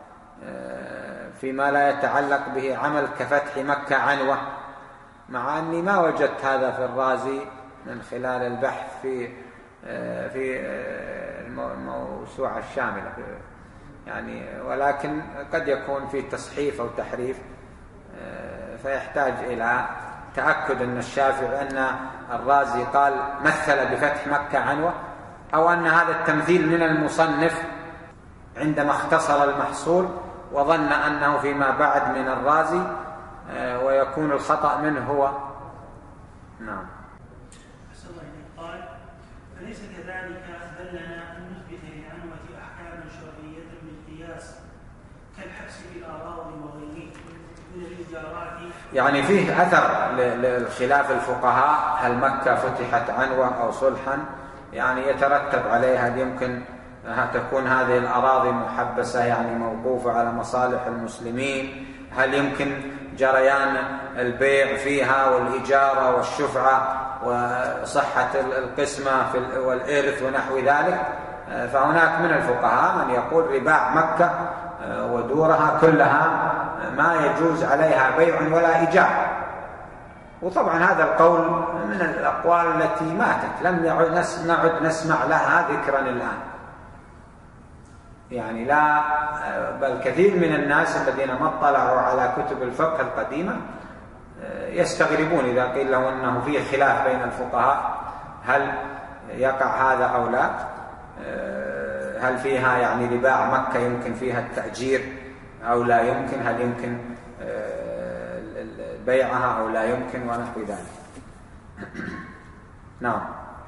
فيما لا يتعلق به عمل كفتح مكة عنوة، مع أني ما وجدت هذا في الرازي من خلال البحث في في الموسوعة الشاملة يعني، ولكن قد يكون في تصحيف أو تحريف، فيحتاج إلى تأكد أن الشافعي أن الرازي قال مثل بفتح مكة عنوة، أو أن هذا التمثيل من المصنف عندما اختصر المحصول وظن أنه فيما بعد من الرازي ويكون الخطأ منه هو. نعم. أحسن الله إليك. قال فليس كذلك، بل لنا أن نثبت للعنوة أحكاما شرعية بالقياس كالحبس بالأراضي وغيره من الإيجارات. يعني فيه أثر للخلاف الفقهاء، هل مكة فتحت عنوة أو صلحا؟ يعني يترتب عليها يمكن تكون هذه الأراضي محبسة يعني موقوفة على مصالح المسلمين، هل يمكن جريان البيع فيها والإجارة والشفعة وصحة القسمة والإرث ونحو ذلك. فهناك من الفقهاء من يقول رباع مكة ودورها كلها ما يجوز عليها بيع ولا إيجار، وطبعا هذا القول من الأقوال التي ماتت، لم نعد نسمع لها ذكرا الآن يعني، لا بل كثير من الناس الذين ما اطلعوا على كتب الفقه القديمة يستغربون إذا قيل له أنه فيه خلاف بين الفقهاء هل يقع هذا أو لا، هل فيها يعني رباع مكة يمكن فيها التأجير أو لا يمكن، هل يمكن بيعها أو لا يمكن ونحو ذلك. نعم.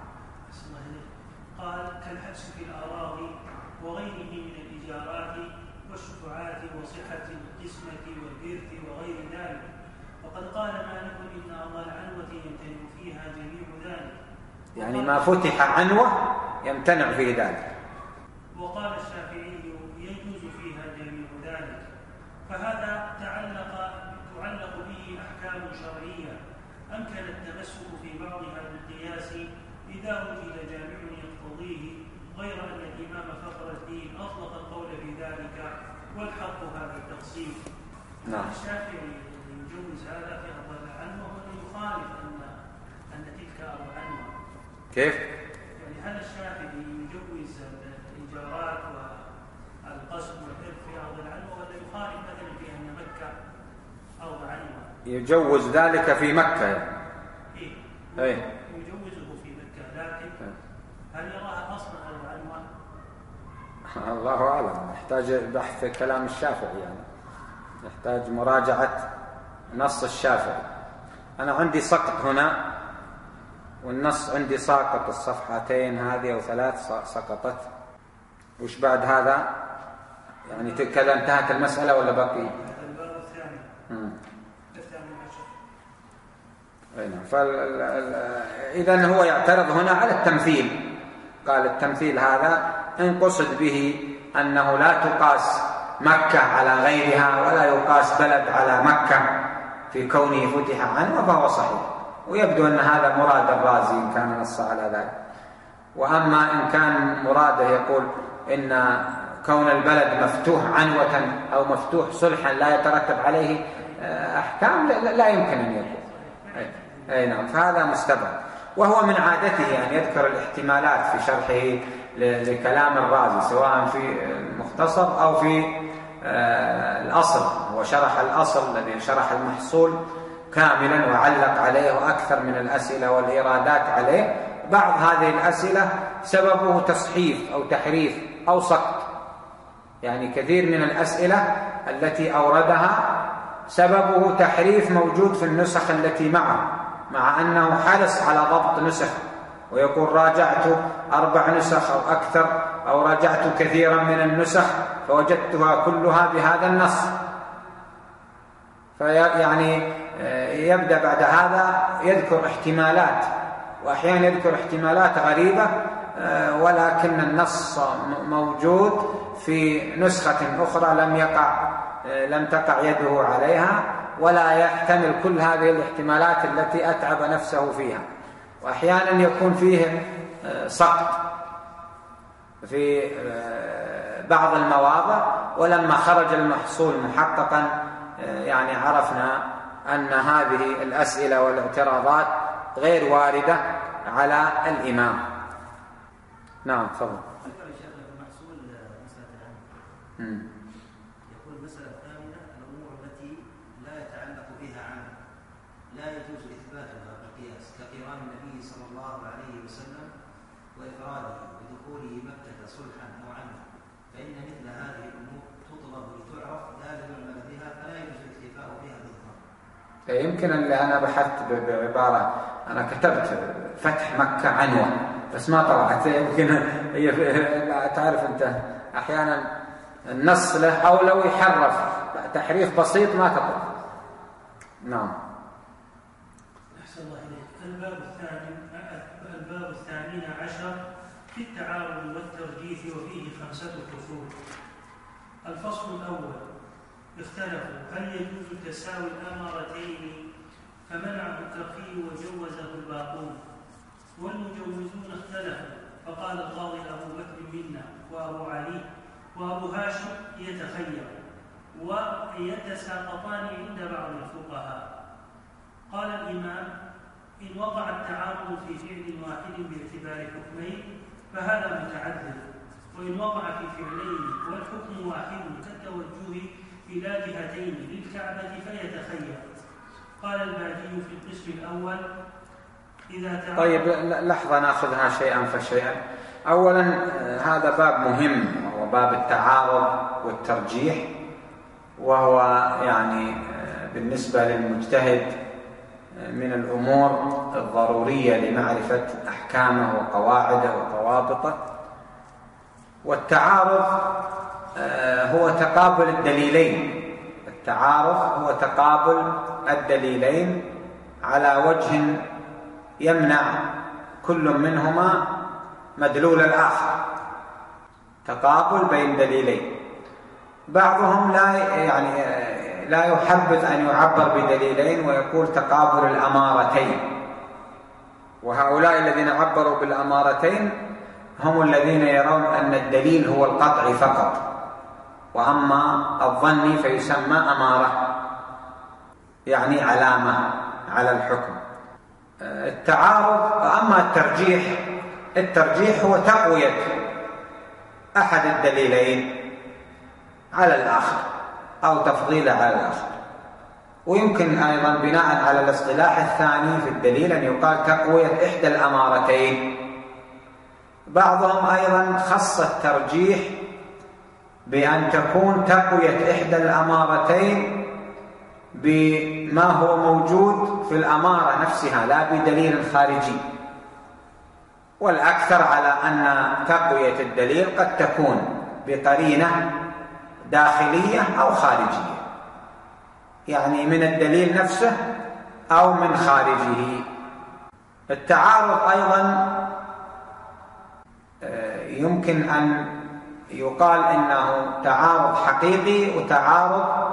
قال كالحبس في الأراضي وغيره من الإيجارات والشفعات وصحة القسمة والإرث وغير ذلك، وقد قال مالك إن أرض العنوة يمتنع فيها جميع ذلك، يعني ما فتح عنوة يمتنع فيه ذلك. وقال الشافعي يجوز فيها جميع ذلك، فهذا تعلق تعلق به أحكام شرعية أمكن التمسك في بعضها بالقياس إذا وجد جامع يقتضيه، غير أن الإمام فخر الدين أطلق القول في ذلك والحق هذا التقسيم. نعم. الشافعي يجوز هذا في أرض العنوة ولا يخالف أن أن تلك أرض عنوة؟ كيف؟ يعني هل الشافعي يجوز الإيجارات والقسم والإرث في أرض العنوة ولا يخالف مثلا في أن مكة أرض عنوة؟ يجوز ذلك في مكة يعني. إيه؟ أي. يجوزه في مكة، لكن هل يراها أصلا أرض عنوة؟ الله أعلم، يحتاج بحث كلام الشافعي يعني، يحتاج مراجعة نص الشافعي. أنا عندي سقط هنا والنص عندي ساقط، الصفحتين هذه أو ثلاث سقطت. وش بعد هذا؟ يعني كذا انتهت المسألة ولا بقي؟ الباب الثاني. مم. الثاني عشر. إذن هو يعترض هنا على التمثيل، قال التمثيل هذا إن قصد به أنه لا تقاس مكة على غيرها ولا يقاس بلد على مكة في كونه فتح عنه فهو صحيح، ويبدو أن هذا مراد الرازي إن كان نص على ذلك. وأما إن كان مراده يقول إن كون البلد مفتوح عنوة أو مفتوح صلحا لا يترتب عليه أحكام، لا يمكن أن يكون. أي نعم، فهذا مستبعد. وهو من عادته أن يذكر الاحتمالات في شرحه لكلام الرازي، سواء في المختصر أو في الأصل. هو شرح الأصل الذي شرح المحصول كاملا وعلق عليه أكثر من الأسئلة والإرادات عليه. بعض هذه الأسئلة سببه تصحيف أو تحريف أو سقط، يعني كثير من الأسئلة التي أوردها سببه تحريف موجود في النسخ التي معه، مع أنه حرص على ضبط نسخ ويقول راجعت أربع نسخ أو أكثر، أو راجعت كثيرا من النسخ فوجدتها كلها بهذا النص. فيعني يبدأ بعد هذا يذكر احتمالات، وأحيانا يذكر احتمالات غريبة ولكن النص موجود في نسخة أخرى لم يقع لم تقع يده عليها، ولا يحتمل كل هذه الاحتمالات التي أتعب نفسه فيها. وأحيانا يكون فيه سقط في بعض المواضع، ولما خرج المحصول محققا يعني عرفنا أن هذه الأسئلة والاعتراضات غير واردة على الإمام. نعم تفضل. المحصول مسألة العمل. يقول المسألة الثامنة الأمور التي لا يتعلق بها عمل لا يجوز إثباتها بالقياس كقران النبي صلى الله عليه وسلم وإفراده بدخوله مكة صلحا أو عملا، فإن مثل هذه الأمور تطلب لتعرف لا ليعمل بها فلا يجوز الاكتفاء بها بالظن. يمكن اللي أنا بحثت بعبارة، أنا كتبت فتح مكة عنوة بس ما طلعت، يمكن هي تعرف أنت أحيانا النص له أو لو يحرف تحريف بسيط ما تطلع. نعم. أحسن الله إليك. الباب الثاني الباب الثامن عشر في التعارض والترجيح وفيه خمسة فصول. الفصل الأول: اختلفوا هل يجوز تساوي الأمارتين فمنعه الترقي وجوزه الباقون، والمجوزون اختلفوا فقال القاضي أبو بكر منا وأبو علي وأبو هاشم يتخير ويتساقطان عند بعض الفقهاء. قال الإمام: إن وقع التعارض في فعل واحد باعتبار حكمين فهذا متعذر، وإن وقع في فعلين والحكم واحد كالتوجه إلى جهتين للكعبة فيتخير. قال الباجي في القسم الأول: إذا تعارض. طيب لحظة نأخذها شيئا فشيئا. أولا هذا باب مهم وهو باب التعارض والترجيح، وهو يعني بالنسبة للمجتهد من الأمور الضرورية لمعرفة أحكامه وقواعده وضوابطه. والتعارض هو تقابل الدليلين، التعارض هو تقابل الدليلين على وجه يمنع كل منهما مدلول الآخر، تقابل بين دليلين. بعضهم لا يعني لا يحبذ أن يعبر بدليلين ويقول تقابل الأمارتين، وهؤلاء الذين عبروا بالأمارتين هم الذين يرون أن الدليل هو القطع فقط، وأما الظني فيسمى أمارة، يعني علامة على الحكم. التعارض. أما الترجيح، الترجيح هو تقوية أحد الدليلين على الآخر أو تفضيله على الآخر. ويمكن أيضا بناء على الاصطلاح الثاني في الدليل أن يقال تقوية إحدى الأمارتين. بعضهم أيضا خص الترجيح بأن تكون تقوية إحدى الأمارتين بما هو موجود في الأمارة نفسها لا بدليل خارجي، والأكثر على أن تقوية الدليل قد تكون بقرينة داخلية أو خارجية، يعني من الدليل نفسه أو من خارجه. التعارض أيضا يمكن أن يقال إنه تعارض حقيقي وتعارض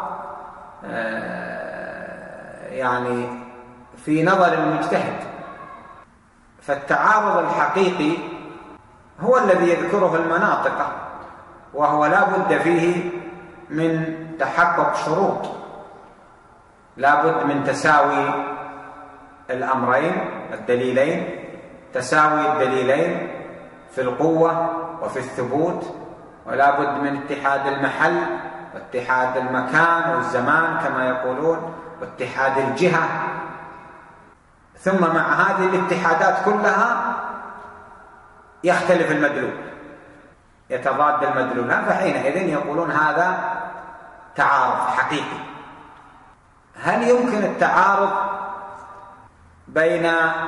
يعني في نظر المجتهد. فالتعارض الحقيقي هو الذي يذكره المناطق، وهو لا بد فيه من تحقق شروط، لا بد من تساوي الأمرين الدليلين، تساوي الدليلين في القوة وفي الثبوت، ولا بد من اتحاد المحل واتحاد المكان والزمان كما يقولون، واتحاد الجهة. ثم مع هذه الاتحادات كلها يختلف المدلول، يتضاد المدلولان، فحينئذ يقولون هذا تعارض حقيقي. هل يمكن التعارض بين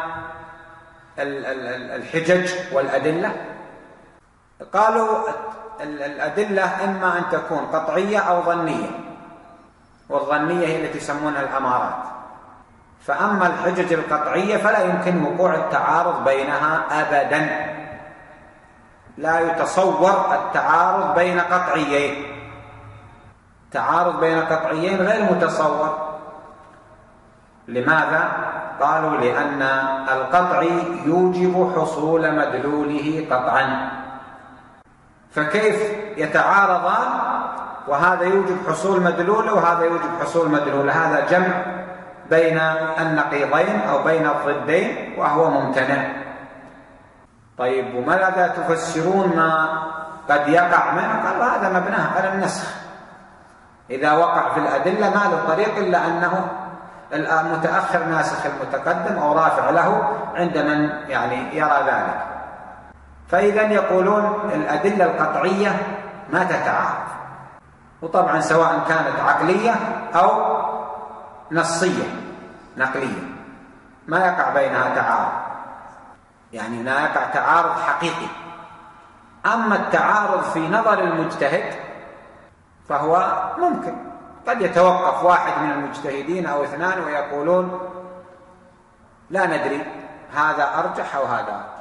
الحجج والأدلة؟ قالوا الأدلة إما أن تكون قطعية أو ظنية، والظنية هي التي يسمونها الأمارات. فأما الحجج القطعية فلا يمكن وقوع التعارض بينها أبدا، لا يتصور التعارض بين قطعيين، تعارض بين قطعيين غير متصور. لماذا؟ قالوا لأن القطع يوجب حصول مدلوله قطعا، فكيف يتعارضان وهذا يوجب حصول مدلولة وهذا يوجب حصول مدلولة؟ هذا جمع بين النقيضين أو بين الضدين وهو ممتنع. طيب وماذا تفسرون ما قد يقع منه؟ قالوا هذا مبناه على النسخ، إذا وقع في الأدلة ما له طريق إلا أنه المتأخر ناسخ المتقدم أو رافع له عند من يعني يرى ذلك. فإذا يقولون الأدلة القطعية ما تتعارض، وطبعا سواء كانت عقلية أو نصية نقلية ما يقع بينها تعارض، يعني لا يقع تعارض حقيقي. أما التعارض في نظر المجتهد فهو ممكن، قد يتوقف واحد من المجتهدين أو اثنان ويقولون لا ندري هذا أرجح أو هذا أرجح.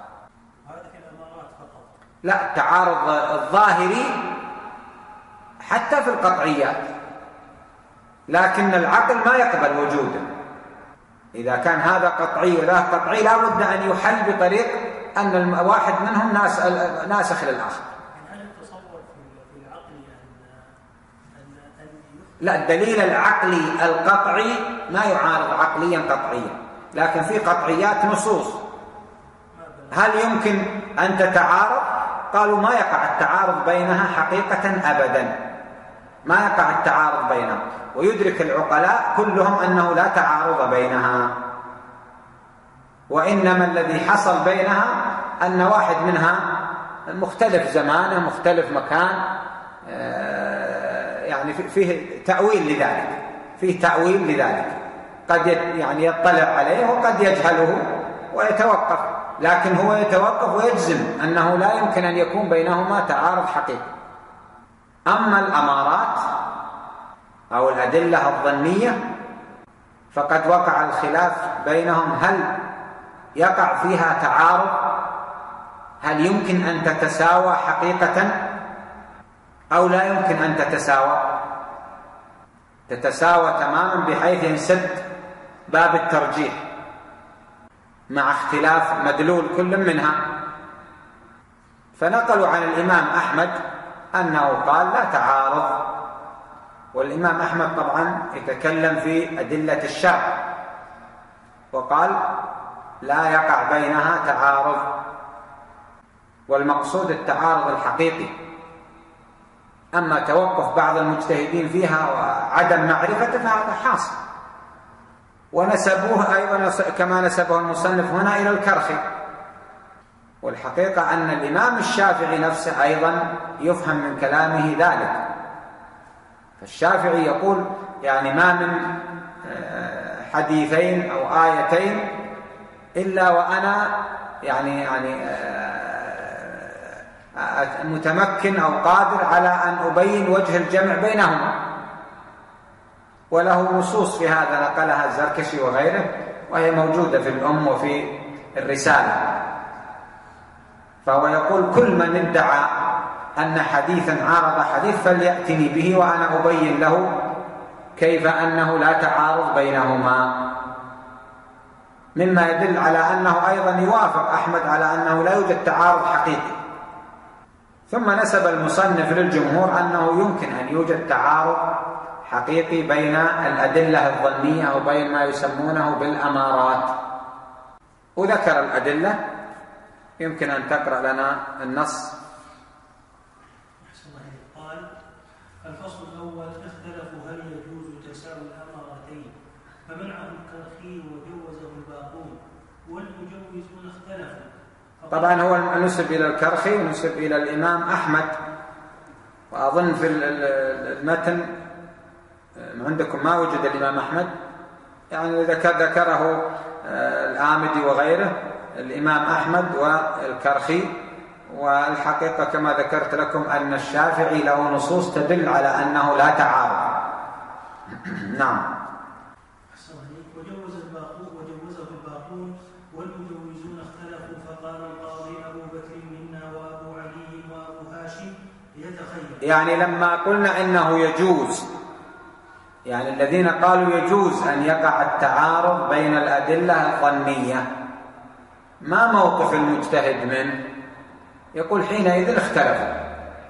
لا، التعارض الظاهري حتى في القطعيات، لكن العقل ما يقبل وجوده. إذا كان هذا قطعي وذا قطعي لا بد أن يحل بطريق أن الواحد منهم ناسخ للآخر. لا، الدليل العقلي القطعي ما يعارض عقليا قطعيا، لكن في قطعيات نصوص هل يمكن أن تتعارض؟ قالوا ما يقع التعارض بينها حقيقة أبدا، ما يقع التعارض بينها، ويدرك العقلاء كلهم أنه لا تعارض بينها، وإنما الذي حصل بينها أن واحد منها مختلف زمانه مختلف مكان، يعني فيه تأويل لذلك، فيه تأويل لذلك قد يعني يطلع عليه وقد يجهله ويتوقف، لكن هو يتوقف ويجزم أنه لا يمكن أن يكون بينهما تعارض حقيقي. أما الأمارات أو الأدلة الظنية فقد وقع الخلاف بينهم هل يقع فيها تعارض، هل يمكن أن تتساوى حقيقة أو لا يمكن أن تتساوى. تتساوى تماما بحيث ينسد باب الترجيح مع اختلاف مدلول كل منها. فنقلوا عن الإمام أحمد أنه قال لا تعارض، والإمام أحمد طبعا يتكلم في أدلة الشرع وقال لا يقع بينها تعارض، والمقصود التعارض الحقيقي. أما توقف بعض المجتهدين فيها وعدم معرفة فهذا حاصل، ونسبوه أيضا كما نسبه المصنف هنا إلى الكرخي. والحقيقة أن الإمام الشافعي نفسه أيضا يفهم من كلامه ذلك. فالشافعي يقول يعني ما من حديثين أو آيتين إلا وأنا يعني يعني متمكن أو قادر على أن أبين وجه الجمع بينهما، وله نصوص في هذا نقلها الزركشي وغيره، وهي موجودة في الأم وفي الرسالة. فهو يقول كل من ادعى أن حديثا عارض حديث فليأتني به وأنا أبين له كيف أنه لا تعارض بينهما، مما يدل على أنه أيضا يوافق أحمد على أنه لا يوجد تعارض حقيقي. ثم نسب المصنف للجمهور أنه يمكن أن يوجد تعارض حقيقي بين الأدلة الظنية أو بين ما يسمونه بالأمارات، وذكر الأدلة. يمكن أن تقرأ لنا النص. قال الفصل الأول اختلفوا هل يجوز تساوي الأمارتين، فمنعه الكرخي وجوزه الباقون، والمجوزون اختلفوا. طبعا هو نسب إلى الكرخي ونسب إلى الإمام أحمد، وأظن في المتن عندكم ما وجد الإمام أحمد، يعني ذكره الآمدي وغيره، الإمام أحمد والكرخي. والحقيقة كما ذكرت لكم أن الشافعي له نصوص تدل على أنه لا تعارض. نعم. وجوز الباقون وجوزه الباقون والمجوزون اختلفوا، فقال القاضي أبو بكر منا وأبو علي وأبو هاشم يتخير. يعني لما قلنا إنه يجوز، يعني الذين قالوا يجوز أن يقع التعارض بين الأدلة الظنية، ما موقف المجتهد منه؟ يقول حينئذ اختلفوا،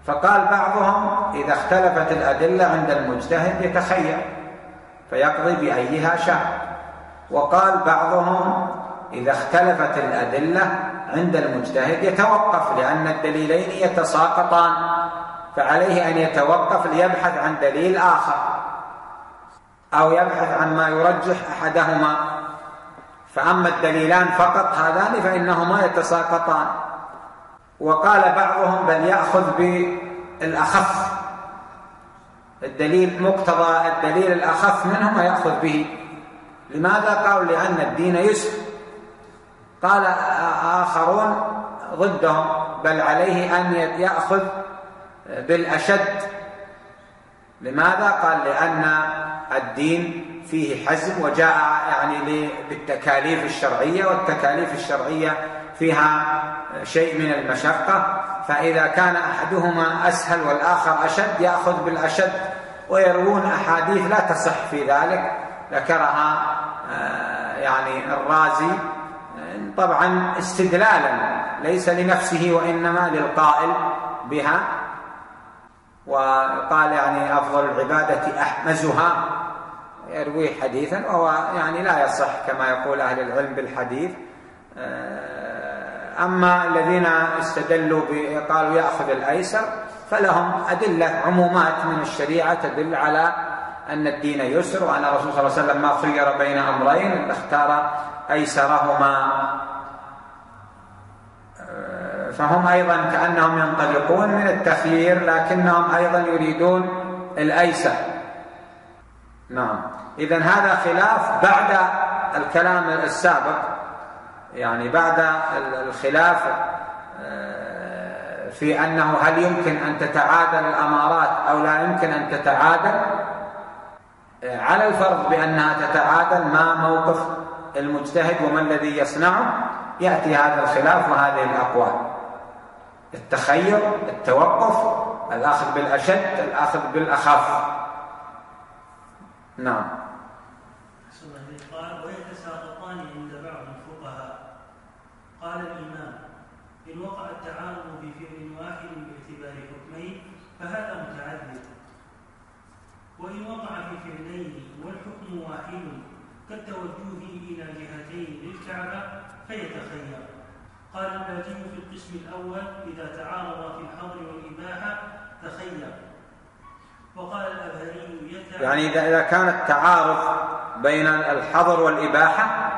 فقال بعضهم إذا اختلفت الأدلة عند المجتهد يتخير فيقضي بأيها شاء، وقال بعضهم إذا اختلفت الأدلة عند المجتهد يتوقف لأن الدليلين يتساقطان، فعليه أن يتوقف ليبحث عن دليل آخر أو يبحث عن ما يرجح أحدهما. فأما الدليلان فقط هذان فإنهما يتساقطان. وقال بعضهم بل يأخذ بالأخف، الدليل مقتضى الدليل الأخف منهما يأخذ به. لماذا؟ قالوا لأن الدين يسر. قال آخرون ضدهم بل عليه أن يأخذ بالأشد. لماذا؟ قال لأن الدين فيه حزم وجاء يعني بالتكاليف الشرعية، والتكاليف الشرعية فيها شيء من المشقة، فإذا كان أحدهما أسهل والآخر أشد يأخذ بالأشد. ويروون أحاديث لا تصح في ذلك ذكرها يعني الرازي طبعا استدلالا ليس لنفسه وإنما للقائل بها، وقال يعني أفضل العبادة أحمزها، يروي حديثا وهو يعني لا يصح كما يقول أهل العلم بالحديث. أما الذين استدلوا قالوا يأخذ الأيسر فلهم أدلة عمومات من الشريعة تدل على أن الدين يسر، وأن الرسول صلى الله عليه وسلم ما خير بين أمرين اختار أيسرهما. فهم أيضا كأنهم ينطلقون من التخيير لكنهم أيضا يريدون الأيسر. نعم. إذن هذا خلاف بعد الكلام السابق، يعني بعد الخلاف في أنه هل يمكن أن تتعادل الأمارات أو لا يمكن أن تتعادل. على الفرض بأنها تتعادل ما موقف المجتهد وما الذي يصنعه، يأتي هذا الخلاف وهذه الأقوال: التخير، التوقف، الأخذ بالأشد، الأخذ بالأخف. نعم. قال ويتساقطان عند بعض الفقهاء. قال الإمام: إن وقع التعارض في فعل واحد باعتبار حكمين فهذا متعذر، وإن وقع في فعلين والحكم واحد كالتوجه إلى جهتين للكعبة فيتخير. قال الباجي في القسم الأول: إذا تعارض في الحظر والإباحة تخير. وقال الأبهري: يعني إذا كان التعارض بين الحظر والإباحة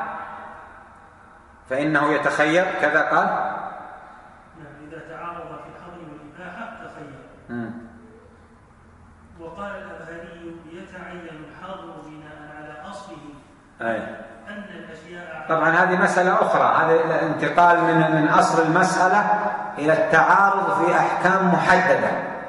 فإنه يتخير، كذا قال. نعم، إذا تعارض في الحظر والإباحة تخير. م. وقال الأبهري: يتعين الحظر بناء على أصله. أي. أن الأشياء طبعا هذه مسألة أخرى، هذا الانتقال من من أصل المسألة إلى التعارض في أحكام محددة.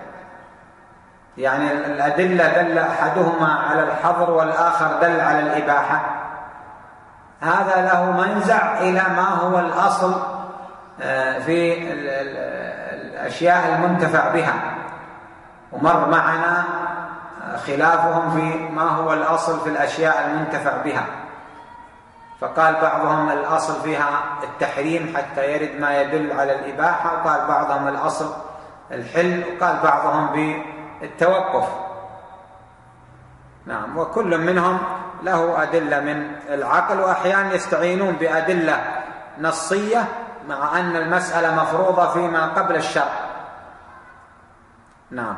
يعني الأدلة دل أحدهما على الحظر والآخر دل على الإباحة، هذا له منزع إلى ما هو الأصل في الأشياء المنتفع بها، ومر معنا خلافهم في ما هو الأصل في الأشياء المنتفع بها. فقال بعضهم الأصل فيها التحريم حتى يرد ما يدل على الإباحة، وقال بعضهم الأصل الحل، وقال بعضهم بالتوقف. نعم. وكل منهم له أدلة من العقل، وأحيانا يستعينون بأدلة نصية مع أن المسألة مفروضة فيما قبل الشرع. نعم.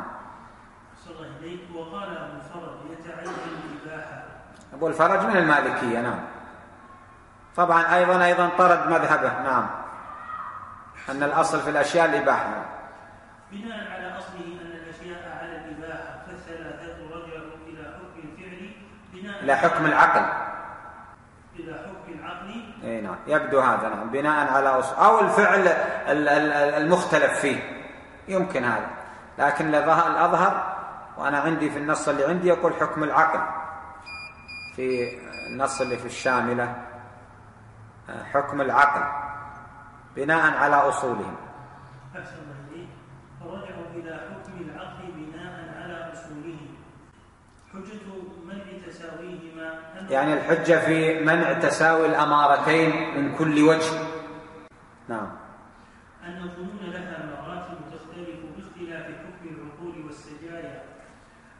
وقال أبو الفرج: يتعين الإباحة. أبو الفرج من المالكية. نعم. طبعا أيضا أيضا طرد مذهبه. نعم. أن الأصل في الأشياء الإباحة. بناء على أصله أن الأشياء على الإباحة فالثلاثة رجعوا إلى حكم الفعل بناء إلى حكم العقل. إلى حكم العقل. إيه نعم. يبدو هذا. نعم. بناء على أصل أو الفعل المختلف فيه يمكن هذا، لكن الأظهر وأنا عندي في النص اللي عندي يقول حكم العقل، في النص اللي في الشاملة حكم العقل بناء على أصولهم. أحسن الله. فرجعوا إلى حكم العقل بناء على أصولهم. حجة منع تساويهما يعني الحجة في منع تساوي الأمارتين من كل وجه. نعم. أن الظنون لها مراتب تختلف باختلاف حكم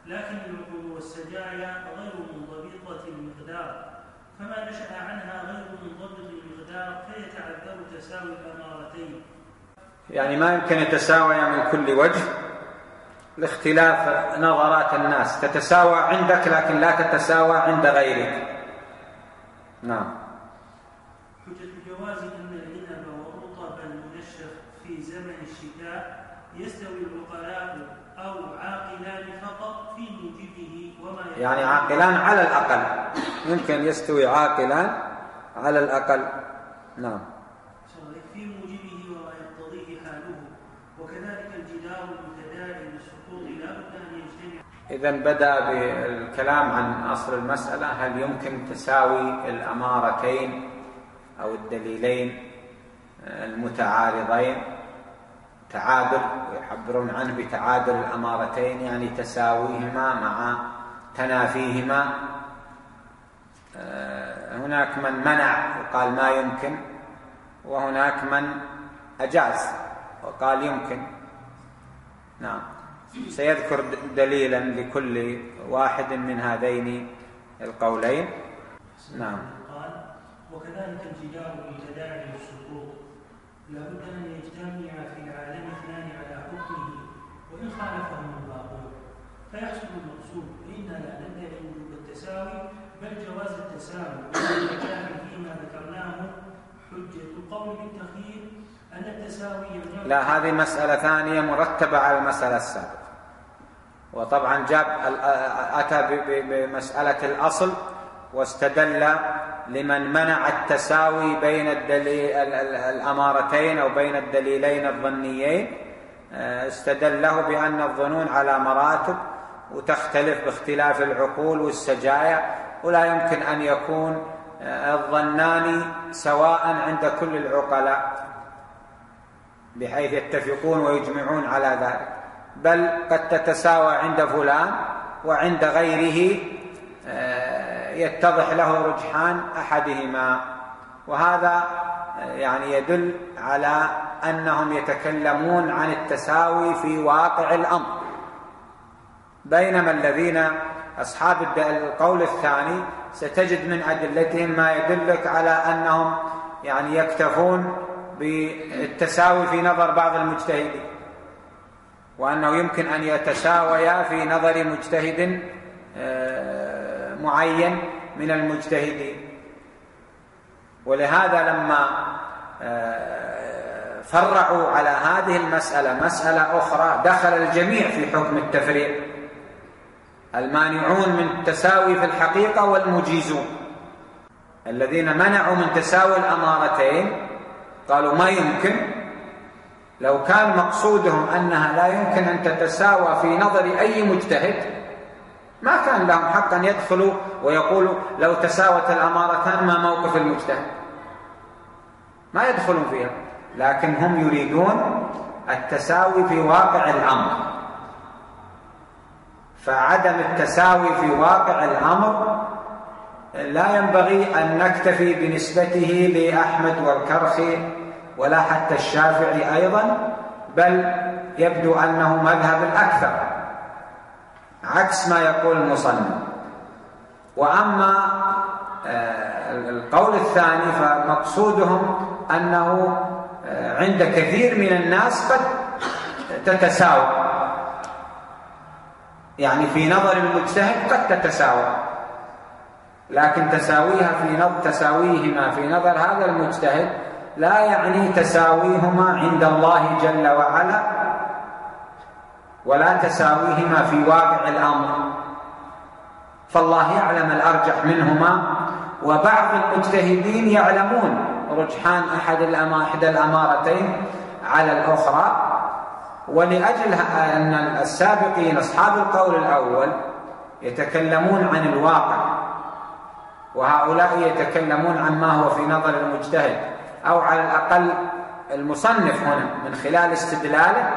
لكن العقول والسجايا غير منضبطة المقدار، فما نشأ عنها غير منضبط المقدار فيتعذر تساوي الأمارتين. يعني ما يمكن يتساوي من كل وجه لاختلاف نظرات الناس، تتساوى عندك لكن لا تتساوى عند غيرك. نعم. حجة جواز أن العنب والرطب المنشف في زمن الشتاء يستوي العقلاء أو عاقلان فقط في موجبه وما يعني عاقلان على الأقل، يمكن يستوي عاقلان على الأقل. نعم. في موجبه وما يقتضيه حاله، وكذلك الجدار المتداعي للسقوط لا بد أن يجتمع. إذن بدأ بالكلام عن أصل المسألة، هل يمكن تساوي الأمارتين أو الدليلين المتعارضين؟ تعادل، ويعبرون عنه بتعادل الأمارتين، يعني تساويهما مع تنافيهما. هناك من منع وقال ما يمكن، وهناك من أجاز وقال يمكن. نعم. سيذكر دليلا لكل واحد من هذين القولين. نعم. قال وكذلك الجدار المتداعي للسقوط لا بد أن يجتمع في العالم اثنان على حكمه، وإن خالفهم الباقون فيحصل المقصود، وإنا لا ندعي وجوب التساوي بل جواز التساوي، وإن كان فيما ذكرناه حجة قول بالتخيير أن التساوي يمنع. لا، هذه مسألة ثانية مرتبة على المسألة السابقة، وطبعا جاب أتى بمسألة الأصل واستدل لمن منع التساوي بين الدليل الأمارتين أو بين الدليلين الظنيين، استدله بأن الظنون على مراتب وتختلف باختلاف العقول والسجايا، ولا يمكن أن يكون الظنان سواء عند كل العقلاء بحيث يتفقون ويجمعون على ذلك، بل قد تتساوى عند فلان وعند غيره يتضح له رجحان أحدهما، وهذا يعني يدل على أنهم يتكلمون عن التساوي في واقع الأمر، بينما الذين أصحاب القول الثاني ستجد من أدلتهم ما يدلك على أنهم يعني يكتفون بالتساوي في نظر بعض المجتهدين، وأنه يمكن أن يتساويا في نظر مجتهد معين من المجتهدين. ولهذا لما فرعوا على هذه المسألة مسألة أخرى دخل الجميع في حكم التفريع، المانعون من التساوي في الحقيقة والمجيزون. الذين منعوا من تساوي الأمارتين قالوا ما يمكن، لو كان مقصودهم أنها لا يمكن أن تتساوى في نظر أي مجتهد ما كان لهم حق أن يدخلوا ويقولوا لو تساوت الأمارتان ما موقف المجتهد، ما يدخلون فيها، لكن هم يريدون التساوي في واقع الأمر. فعدم التساوي في واقع الأمر لا ينبغي أن نكتفي بنسبته لأحمد والكرخي ولا حتى الشافعي أيضا، بل يبدو أنه مذهب الأكثر عكس ما يقول المصنف. وأما القول الثاني فمقصودهم أنه عند كثير من الناس قد تتساوى، يعني في نظر المجتهد قد تتساوى، لكن تساويها في نظر تساويهما في نظر هذا المجتهد لا يعني تساويهما عند الله جل وعلا، ولا تساويهما في واقع الأمر، فالله يعلم الأرجح منهما، وبعض المجتهدين يعلمون رجحان أحد أحد الأمارتين على الأخرى. ولأجل أن السابقين أصحاب القول الأول يتكلمون عن الواقع، وهؤلاء يتكلمون عن ما هو في نظر المجتهد، أو على الأقل المصنف هنا من خلال استدلاله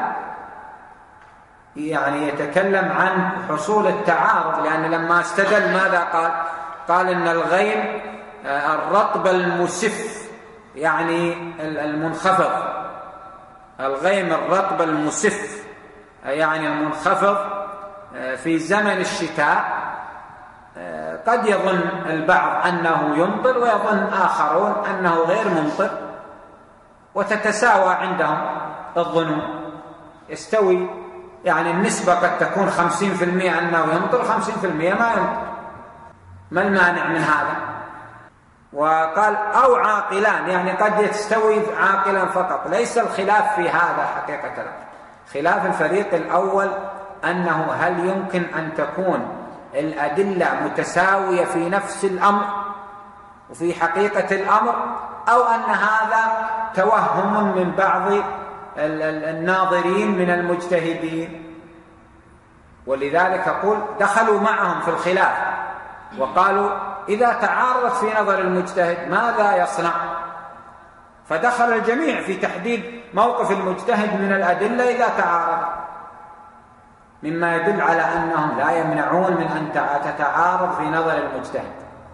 يعني يتكلم عن حصول التعارض، لأن لما استدل ماذا قال؟ قال إن الغيم الرطب المسف، يعني المنخفض، الغيم الرطب المسف يعني المنخفض في زمن الشتاء قد يظن البعض أنه يمطر ويظن آخرون أنه غير ممطر، وتتساوى عندهم الظنون، يستوي يعني النسبة قد تكون خمسين في المئة أنه يمطر، خمسين في المئة ما يمطر. ما المانع من هذا؟ وقال أو عاقلان، يعني قد يستوي عاقلا فقط. ليس الخلاف في هذا حقيقة، خلاف الفريق الأول أنه هل يمكن أن تكون الأدلة متساوية في نفس الأمر وفي حقيقة الأمر، أو أن هذا توهم من بعض الناظرين من المجتهدين. ولذلك أقول دخلوا معهم في الخلاف وقالوا إذا تعارضت في نظر المجتهد ماذا يصنع؟ فدخل الجميع في تحديد موقف المجتهد من الأدلة إذا تعارض، مما يدل على أنهم لا يمنعون من أن تتعارض في نظر المجتهد.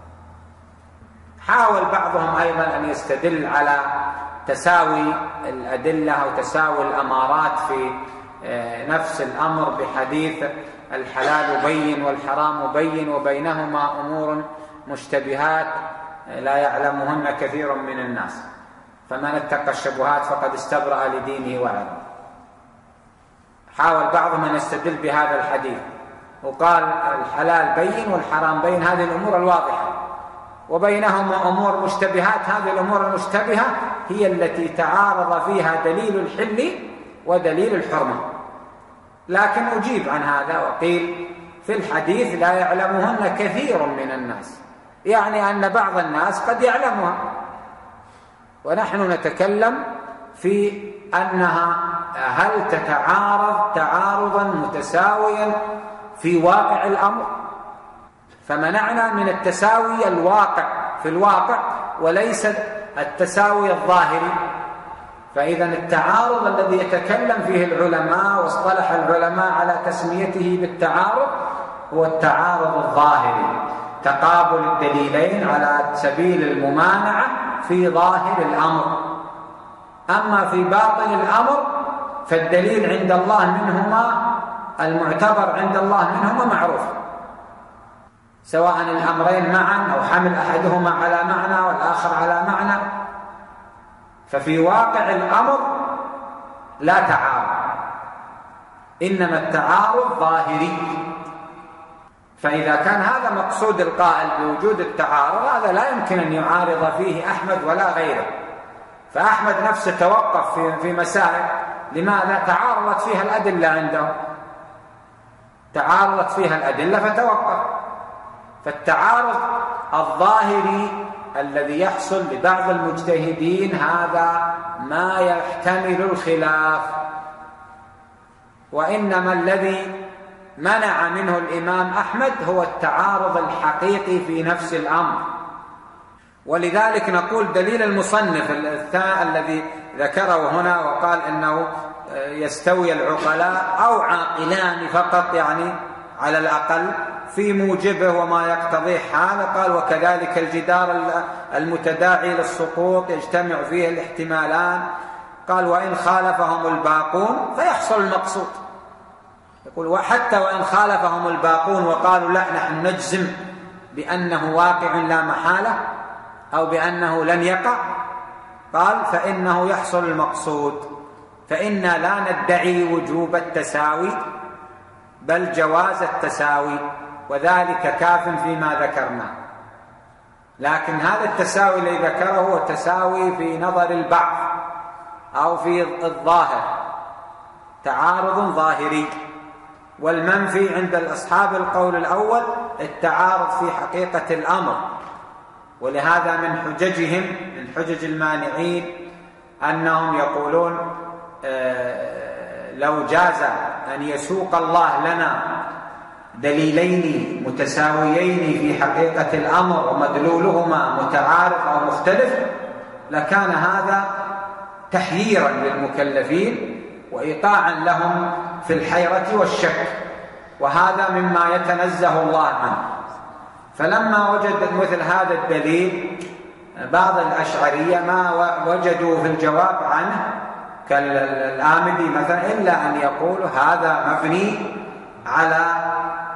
حاول بعضهم أيضا أن يستدل على تساوي الأدلة أو تساوي الأمارات في نفس الأمر بحديث الحلال بين والحرام بين وبينهما أمور مشتبهات لا يعلمهن كثير من الناس، فمن اتقى الشبهات فقد استبرأ لدينه وعرضه. حاول بعضهم أن يستدل بهذا الحديث وقال الحلال بين والحرام بين، هذه الأمور الواضحة، وبينهما أمور مشتبهات، هذه الأمور المشتبهة هي التي تعارض فيها دليل الحل ودليل الحرمة. لكن أجيب عن هذا وقيل في الحديث لا يعلمهن كثير من الناس، يعني أن بعض الناس قد يعلمها، ونحن نتكلم في أنها هل تتعارض تعارضا متساويا في واقع الأمر، فمنعنا من التساوي الواقع في الواقع وليس التساوي الظاهري. فإذا التعارض الذي يتكلم فيه العلماء واصطلح العلماء على تسميته بالتعارض هو التعارض الظاهري، تقابل الدليلين على سبيل الممانعة في ظاهر الأمر. أما في باطن الأمر فالدليل عند الله منهما، المعتبر عند الله منهما معروف، سواء الأمرين معا أو حمل أحدهما على معنى والآخر على معنى. ففي واقع الأمر لا تعارض، إنما التعارض ظاهري. فإذا كان هذا مقصود القائل بوجود التعارض، هذا لا يمكن أن يعارض فيه أحمد ولا غيره. فأحمد نفسه توقف في في مسائل، لماذا؟ تعارضت فيها الأدلة عنده، تعارضت فيها الأدلة فتوقف. فالتعارض الظاهري الذي يحصل لبعض المجتهدين هذا ما يحتمل الخلاف، وإنما الذي منع منه الإمام أحمد هو التعارض الحقيقي في نفس الأمر. ولذلك نقول دليل المصنف الذي ذكره هنا وقال إنه يستوي العقلاء أو عاقلان فقط، يعني على الأقل في موجبه وما يقتضيه هذا. قال وكذلك الجدار المتداعي للسقوط يجتمع فيه الاحتمالان. قال وإن خالفهم الباقون فيحصل المقصود. يقول وحتى وإن خالفهم الباقون وقالوا لا نحن نجزم بأنه واقع لا محالة أو بأنه لن يقع، قال فإنه يحصل المقصود، فإنا لا ندعي وجوب التساوي بل جواز التساوي، وذلك كاف فيما ذكرنا. لكن هذا التساوي الذي ذكره هو تساوي في نظر البعض أو في الظاهر، تعارض ظاهري. والمنفي عند أصحاب القول الأول التعارض في حقيقة الأمر. ولهذا من حججهم، من حجج المانعين، أنهم يقولون لو جاز أن يسوق الله لنا دليلين متساويين في حقيقة الأمر ومدلولهما متعارض أو مختلف لكان هذا تحييرا للمكلفين وإيقاعا لهم في الحيرة والشك، وهذا مما يتنزه الله عنه. فلما وجدت مثل هذا الدليل بعض الأشعرية ما وجدوا في الجواب عنه كالآمدي مثلا إلا أن يقولوا هذا مبني على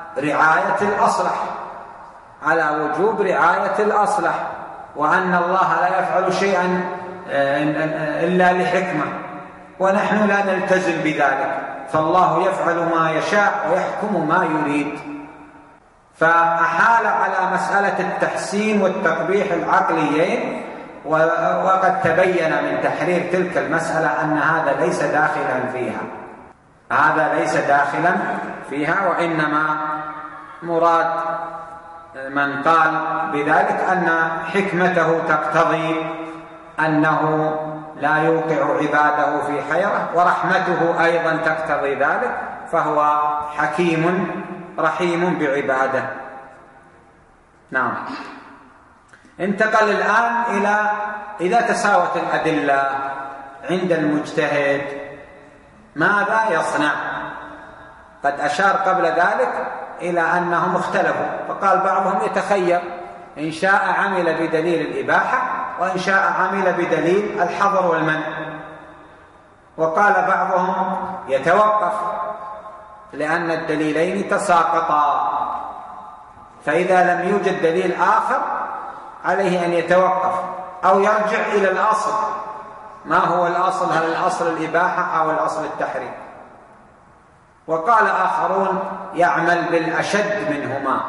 رعاية الأصلح، على وجوب رعاية الأصلح، وأن الله لا يفعل شيئا إلا لحكمة، ونحن لا نلتزم بذلك، فالله يفعل ما يشاء ويحكم ما يريد. فأحال على مسألة التحسين والتقبيح العقليين، وقد تبين من تحرير تلك المسألة أن هذا ليس داخلا فيها، هذا ليس داخلا فيها، وإنما مراد من قال بذلك أن حكمته تقتضي أنه لا يوقع عباده في حيرة، ورحمته أيضا تقتضي ذلك، فهو حكيم رحيم بعباده. نعم. انتقل الآن إلى إذا تساوت الأدلة عند المجتهد ماذا يصنع؟ قد أشار قبل ذلك إلى أنهم اختلفوا، فقال بعضهم يتخير، إن شاء عمل بدليل الإباحة، وإن شاء عمل بدليل الحظر والمنع. وقال بعضهم يتوقف، لأن الدليلين تساقطا، فإذا لم يوجد دليل آخر عليه أن يتوقف أو يرجع إلى الأصل. ما هو الأصل؟ هل الأصل الإباحة أو الأصل التحريم؟ وقال آخرون يعمل بالأشد منهما،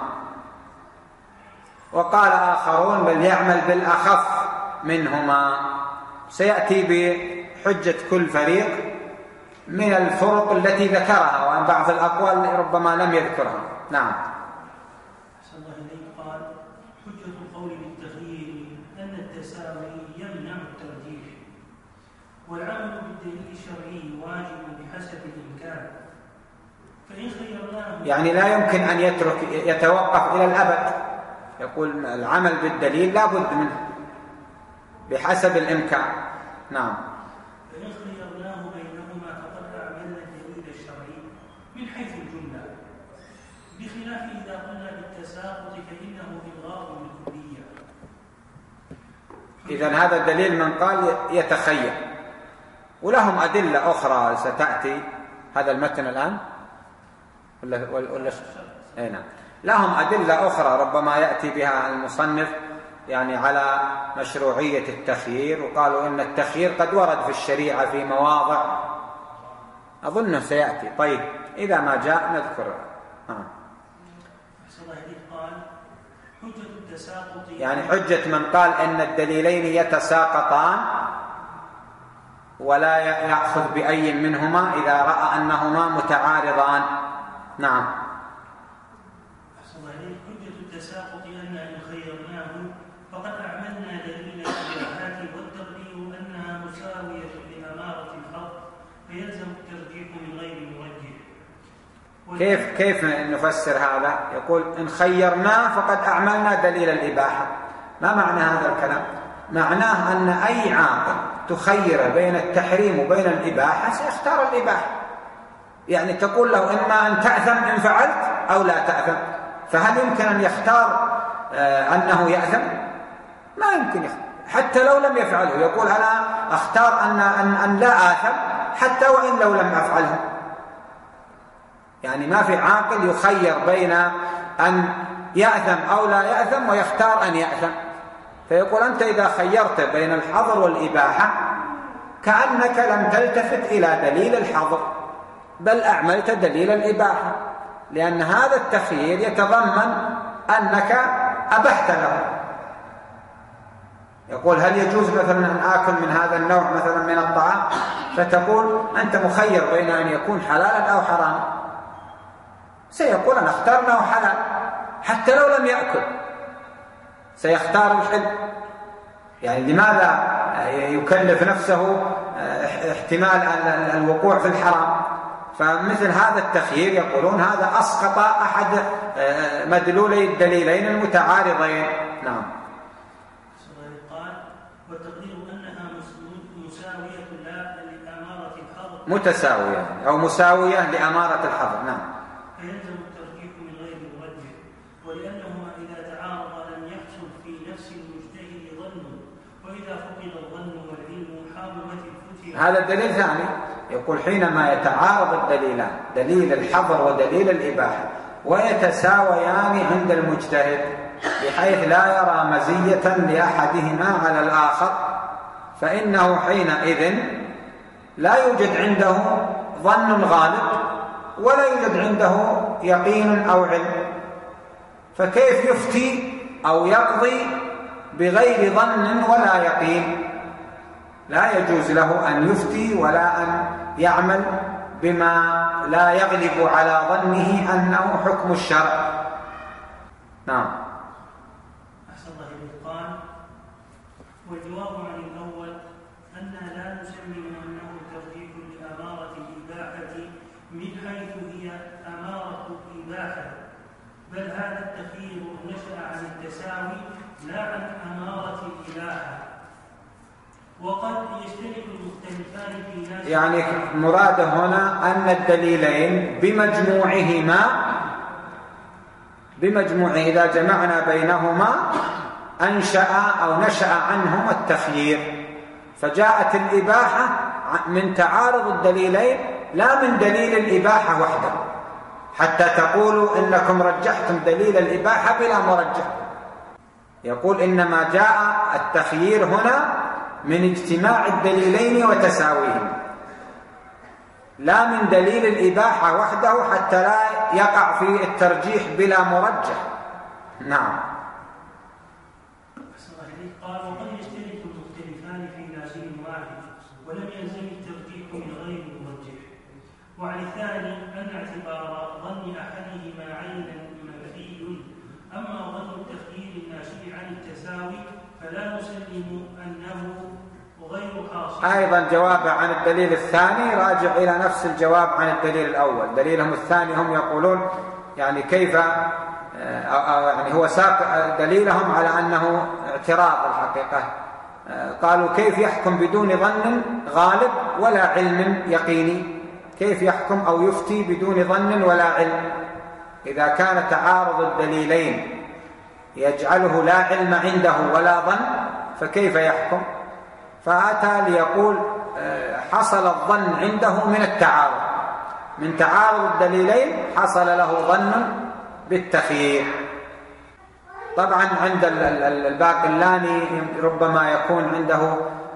وقال آخرون بل يعمل بالأخف منهما. سيأتي بحجة كل فريق من الفرق التي ذكرها، وأن بعض الأقوال ربما لم يذكرها. نعم. قال حجة القول بالتغيير أن التساوي يمنع الترجيح، والعمل بالدليل الشرعي واجب بحسب الإمكان، فإن خيرناه يعني لا يمكن أن يترك يتوقف إلى الأبد. يقول العمل بالدليل لا بد منه بحسب الإمكان. نعم. فإن خيرناه بينهما فقد أعملنا الدليل الشرعي من حيث الجملة، بخلاف إذا قلنا بالتساقط فإنه إلغاء بالكلية. إذن هذا الدليل من قال يتخير، ولهم أدلة أخرى ستأتي. هذا المتن الآن ولا ولا أي نعم. لهم أدلة أخرى ربما يأتي بها المصنف يعني على مشروعية التخيير، وقالوا إن التخيير قد ورد في الشريعة في مواضع، أظنه سيأتي. طيب إذا ما جاء نذكر. آه. يعني حجة من قال إن الدليلين يتساقطان ولا يأخذ بأي منهما إذا رأى أنهما متعارضان. نعم. حجة التساقط أن إن خيرناه فقد أعملنا دليل الإباحات، والتقدير أنها مساوية لأمارة الحظ، فيلزم الترجيح من غير مرجح. كيف كيف نفسر هذا؟ يقول إن خيرناه فقد أعملنا دليل الإباحة. ما معنى هذا الكلام؟ معناه أن أي عاقل تخير بين التحريم وبين الإباحة سيختار الإباحة. يعني تقول له إما أن تأثم إن فعلت أو لا تأثم، فهل يمكن أن يختار آه أنه يأثم؟ ما يمكن يختار، حتى لو لم يفعله. يقول أنا أختار أن, أن, أن لا آثم حتى وإن لو لم أفعله. يعني ما في عاقل يخير بين أن يأثم أو لا يأثم ويختار أن يأثم. فيقول أنت إذا خيرت بين الحظر والإباحة كأنك لم تلتفت إلى دليل الحظر، بل أعملت دليل الإباحة، لأن هذا التخيير يتضمن أنك أبحت له. يقول هل يجوز مثلا أن آكل من هذا النوع مثلا من الطعام؟ فتقول أنت مخير بين أن يكون حلالا أو حراما. سيقول أنا اخترناه حلال حتى لو لم يأكل، سيختار الحل. يعني لماذا يكلف نفسه احتمال الوقوع في الحرام؟ فمثل هذا التخيير يقولون هذا أسقط أحد مدلولي الدليلين المتعارضين. نعم. قال والتقدير أنها مساوية لا لأمارة الحظر، متساوية أو مساوية لأمارة الحظر. نعم. فيلزم الترجيح من غير مرجح، ولأنهما إذا تعارضا لم يحصل في نفس المجتهد ظن، وإذا فقد الظن والعلم حارمت الفتية. هذا الدليل ثاني. يقول حينما يتعارض الدليلان، دليل الحظر ودليل الإباحة، ويتساويان عند المجتهد بحيث لا يرى مزية لأحدهما على الآخر، فإنه حينئذ لا يوجد عنده ظن غالب ولا يوجد عنده يقين أو علم، فكيف يفتي أو يقضي بغير ظن ولا يقين؟ لا يجوز له أن يفتي ولا أن يعمل بما لا يغلب على ظنه أنه حكم الشرع. نعم. أحسن الله إليك. قال: والجواب عن الأول أننا لا نسلم أنه ترجيح لأمارة الإباحة من حيث هي أمارة الإباحة، بل هذا التخيير نشأ عن التساوي لا عن أمارة الإباحة، وقد يشترك المختلفان في ناس. يعني مراده هنا أن الدليلين بمجموعهما بمجموعه إذا جمعنا بينهما أنشأ أو نشأ عنهما التخيير، فجاءت الإباحة من تعارض الدليلين لا من دليل الإباحة وحده، حتى تقولوا إنكم رجحتم دليل الإباحة بلا مرجح. يقول إنما جاء التخيير هنا من اجتماع الدليلين وتساويهم، لا من دليل الإباحة وحده حتى لا يقع في الترجيح بلا مرجح. نعم. قال: وقد يشترك المختلفان في لازم واحد ولم يلزم الترجيح من غير مرجح. وعلى الثاني أن اعتبار ظن أحدهما عينا منفي، أما ظن التخيير الناشئ عن التساوي فلا نسلم أنه غير حاصل. أيضا جواب عن الدليل الثاني راجع إلى نفس الجواب عن الدليل الأول. دليلهم الثاني هم يقولون يعني كيف أو يعني هو ساق دليلهم على أنه اعتراض الحقيقة. قالوا كيف يحكم بدون ظن غالب ولا علم يقيني؟ كيف يحكم أو يفتي بدون ظن ولا علم؟ إذا كان تعارض الدليلين يجعله لا علم عنده ولا ظن فكيف يحكم؟ فأتى ليقول حصل الظن عنده من التعارض، من تعارض الدليلين حصل له ظن بالتخيير. طبعا عند الباقلاني ربما يكون عنده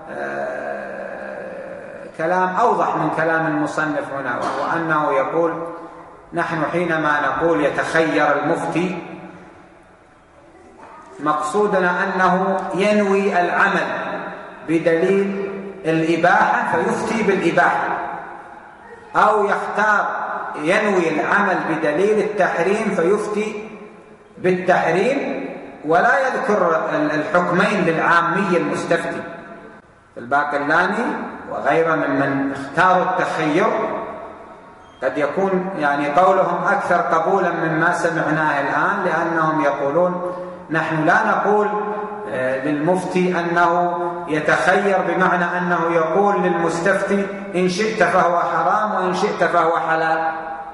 كلام أوضح من كلام المصنف هنا، وهو أنه يقول نحن حينما نقول يتخير المفتي مقصودنا أنه ينوي العمل بدليل الإباحة فيفتي بالإباحة، أو يختار ينوي العمل بدليل التحريم فيفتي بالتحريم، ولا يذكر الحكمين للعامي المستفتي. الباقلاني وغيره ممن اختاروا التخير قد يكون يعني قولهم أكثر قبولا مما سمعناه الآن، لأنهم يقولون نحن لا نقول للمفتي أنه يتخير بمعنى أنه يقول للمستفتي إن شئت فهو حرام وإن شئت فهو حلال،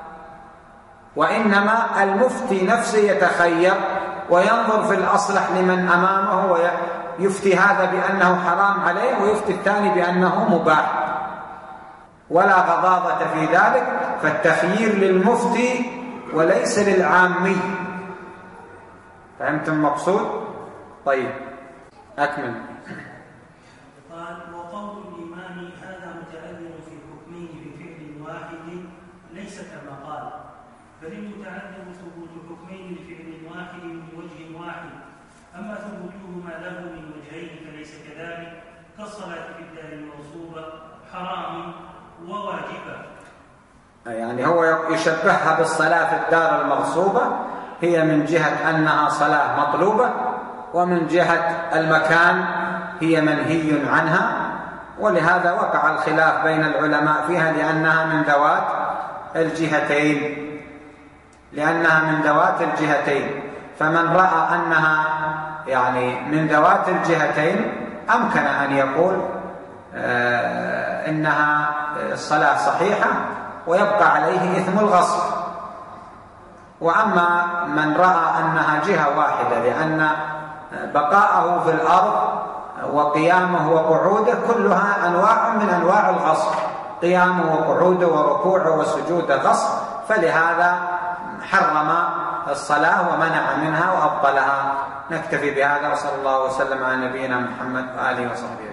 وإنما المفتي نفسه يتخير وينظر في الأصلح لمن أمامه ويفتي هذا بأنه حرام عليه ويفتي الثاني بأنه مباح، ولا غضاضة في ذلك. فالتخيير للمفتي وليس للعامي. فهمتم المقصود؟ طيب أكمل. قال: وقول الإمام هذا متأذن في حكمين بفعل واحد ليس كما قال، بل المتعذر ثبوت حكمين لفعل واحد من وجه واحد، أما ثبوتهما له من وجهين فليس كذلك، كالصلاة في الدار المغصوبة حرام وواجبة. يعني هو يشبهها بالصلاة في الدار المغصوبة، هي من جهة أنها صلاة مطلوبة، ومن جهة المكان هي منهي عنها، ولهذا وقع الخلاف بين العلماء فيها لأنها من ذوات الجهتين لأنها من ذوات الجهتين فمن رأى أنها يعني من ذوات الجهتين أمكن أن يقول آه إنها الصلاة صحيحة ويبقى عليه إثم الغصب. وأما من رأى أنها جهة واحدة لأن بقاءه في الأرض وقيامه وقعوده كلها أنواع من أنواع الغصب، قيامه وقعوده وركوعه وسجوده غصب، فلهذا حرم الصلاة ومنع منها وأبطلها. نكتفي بهذا، وصلى الله وسلم على نبينا محمد وآله وصحبه.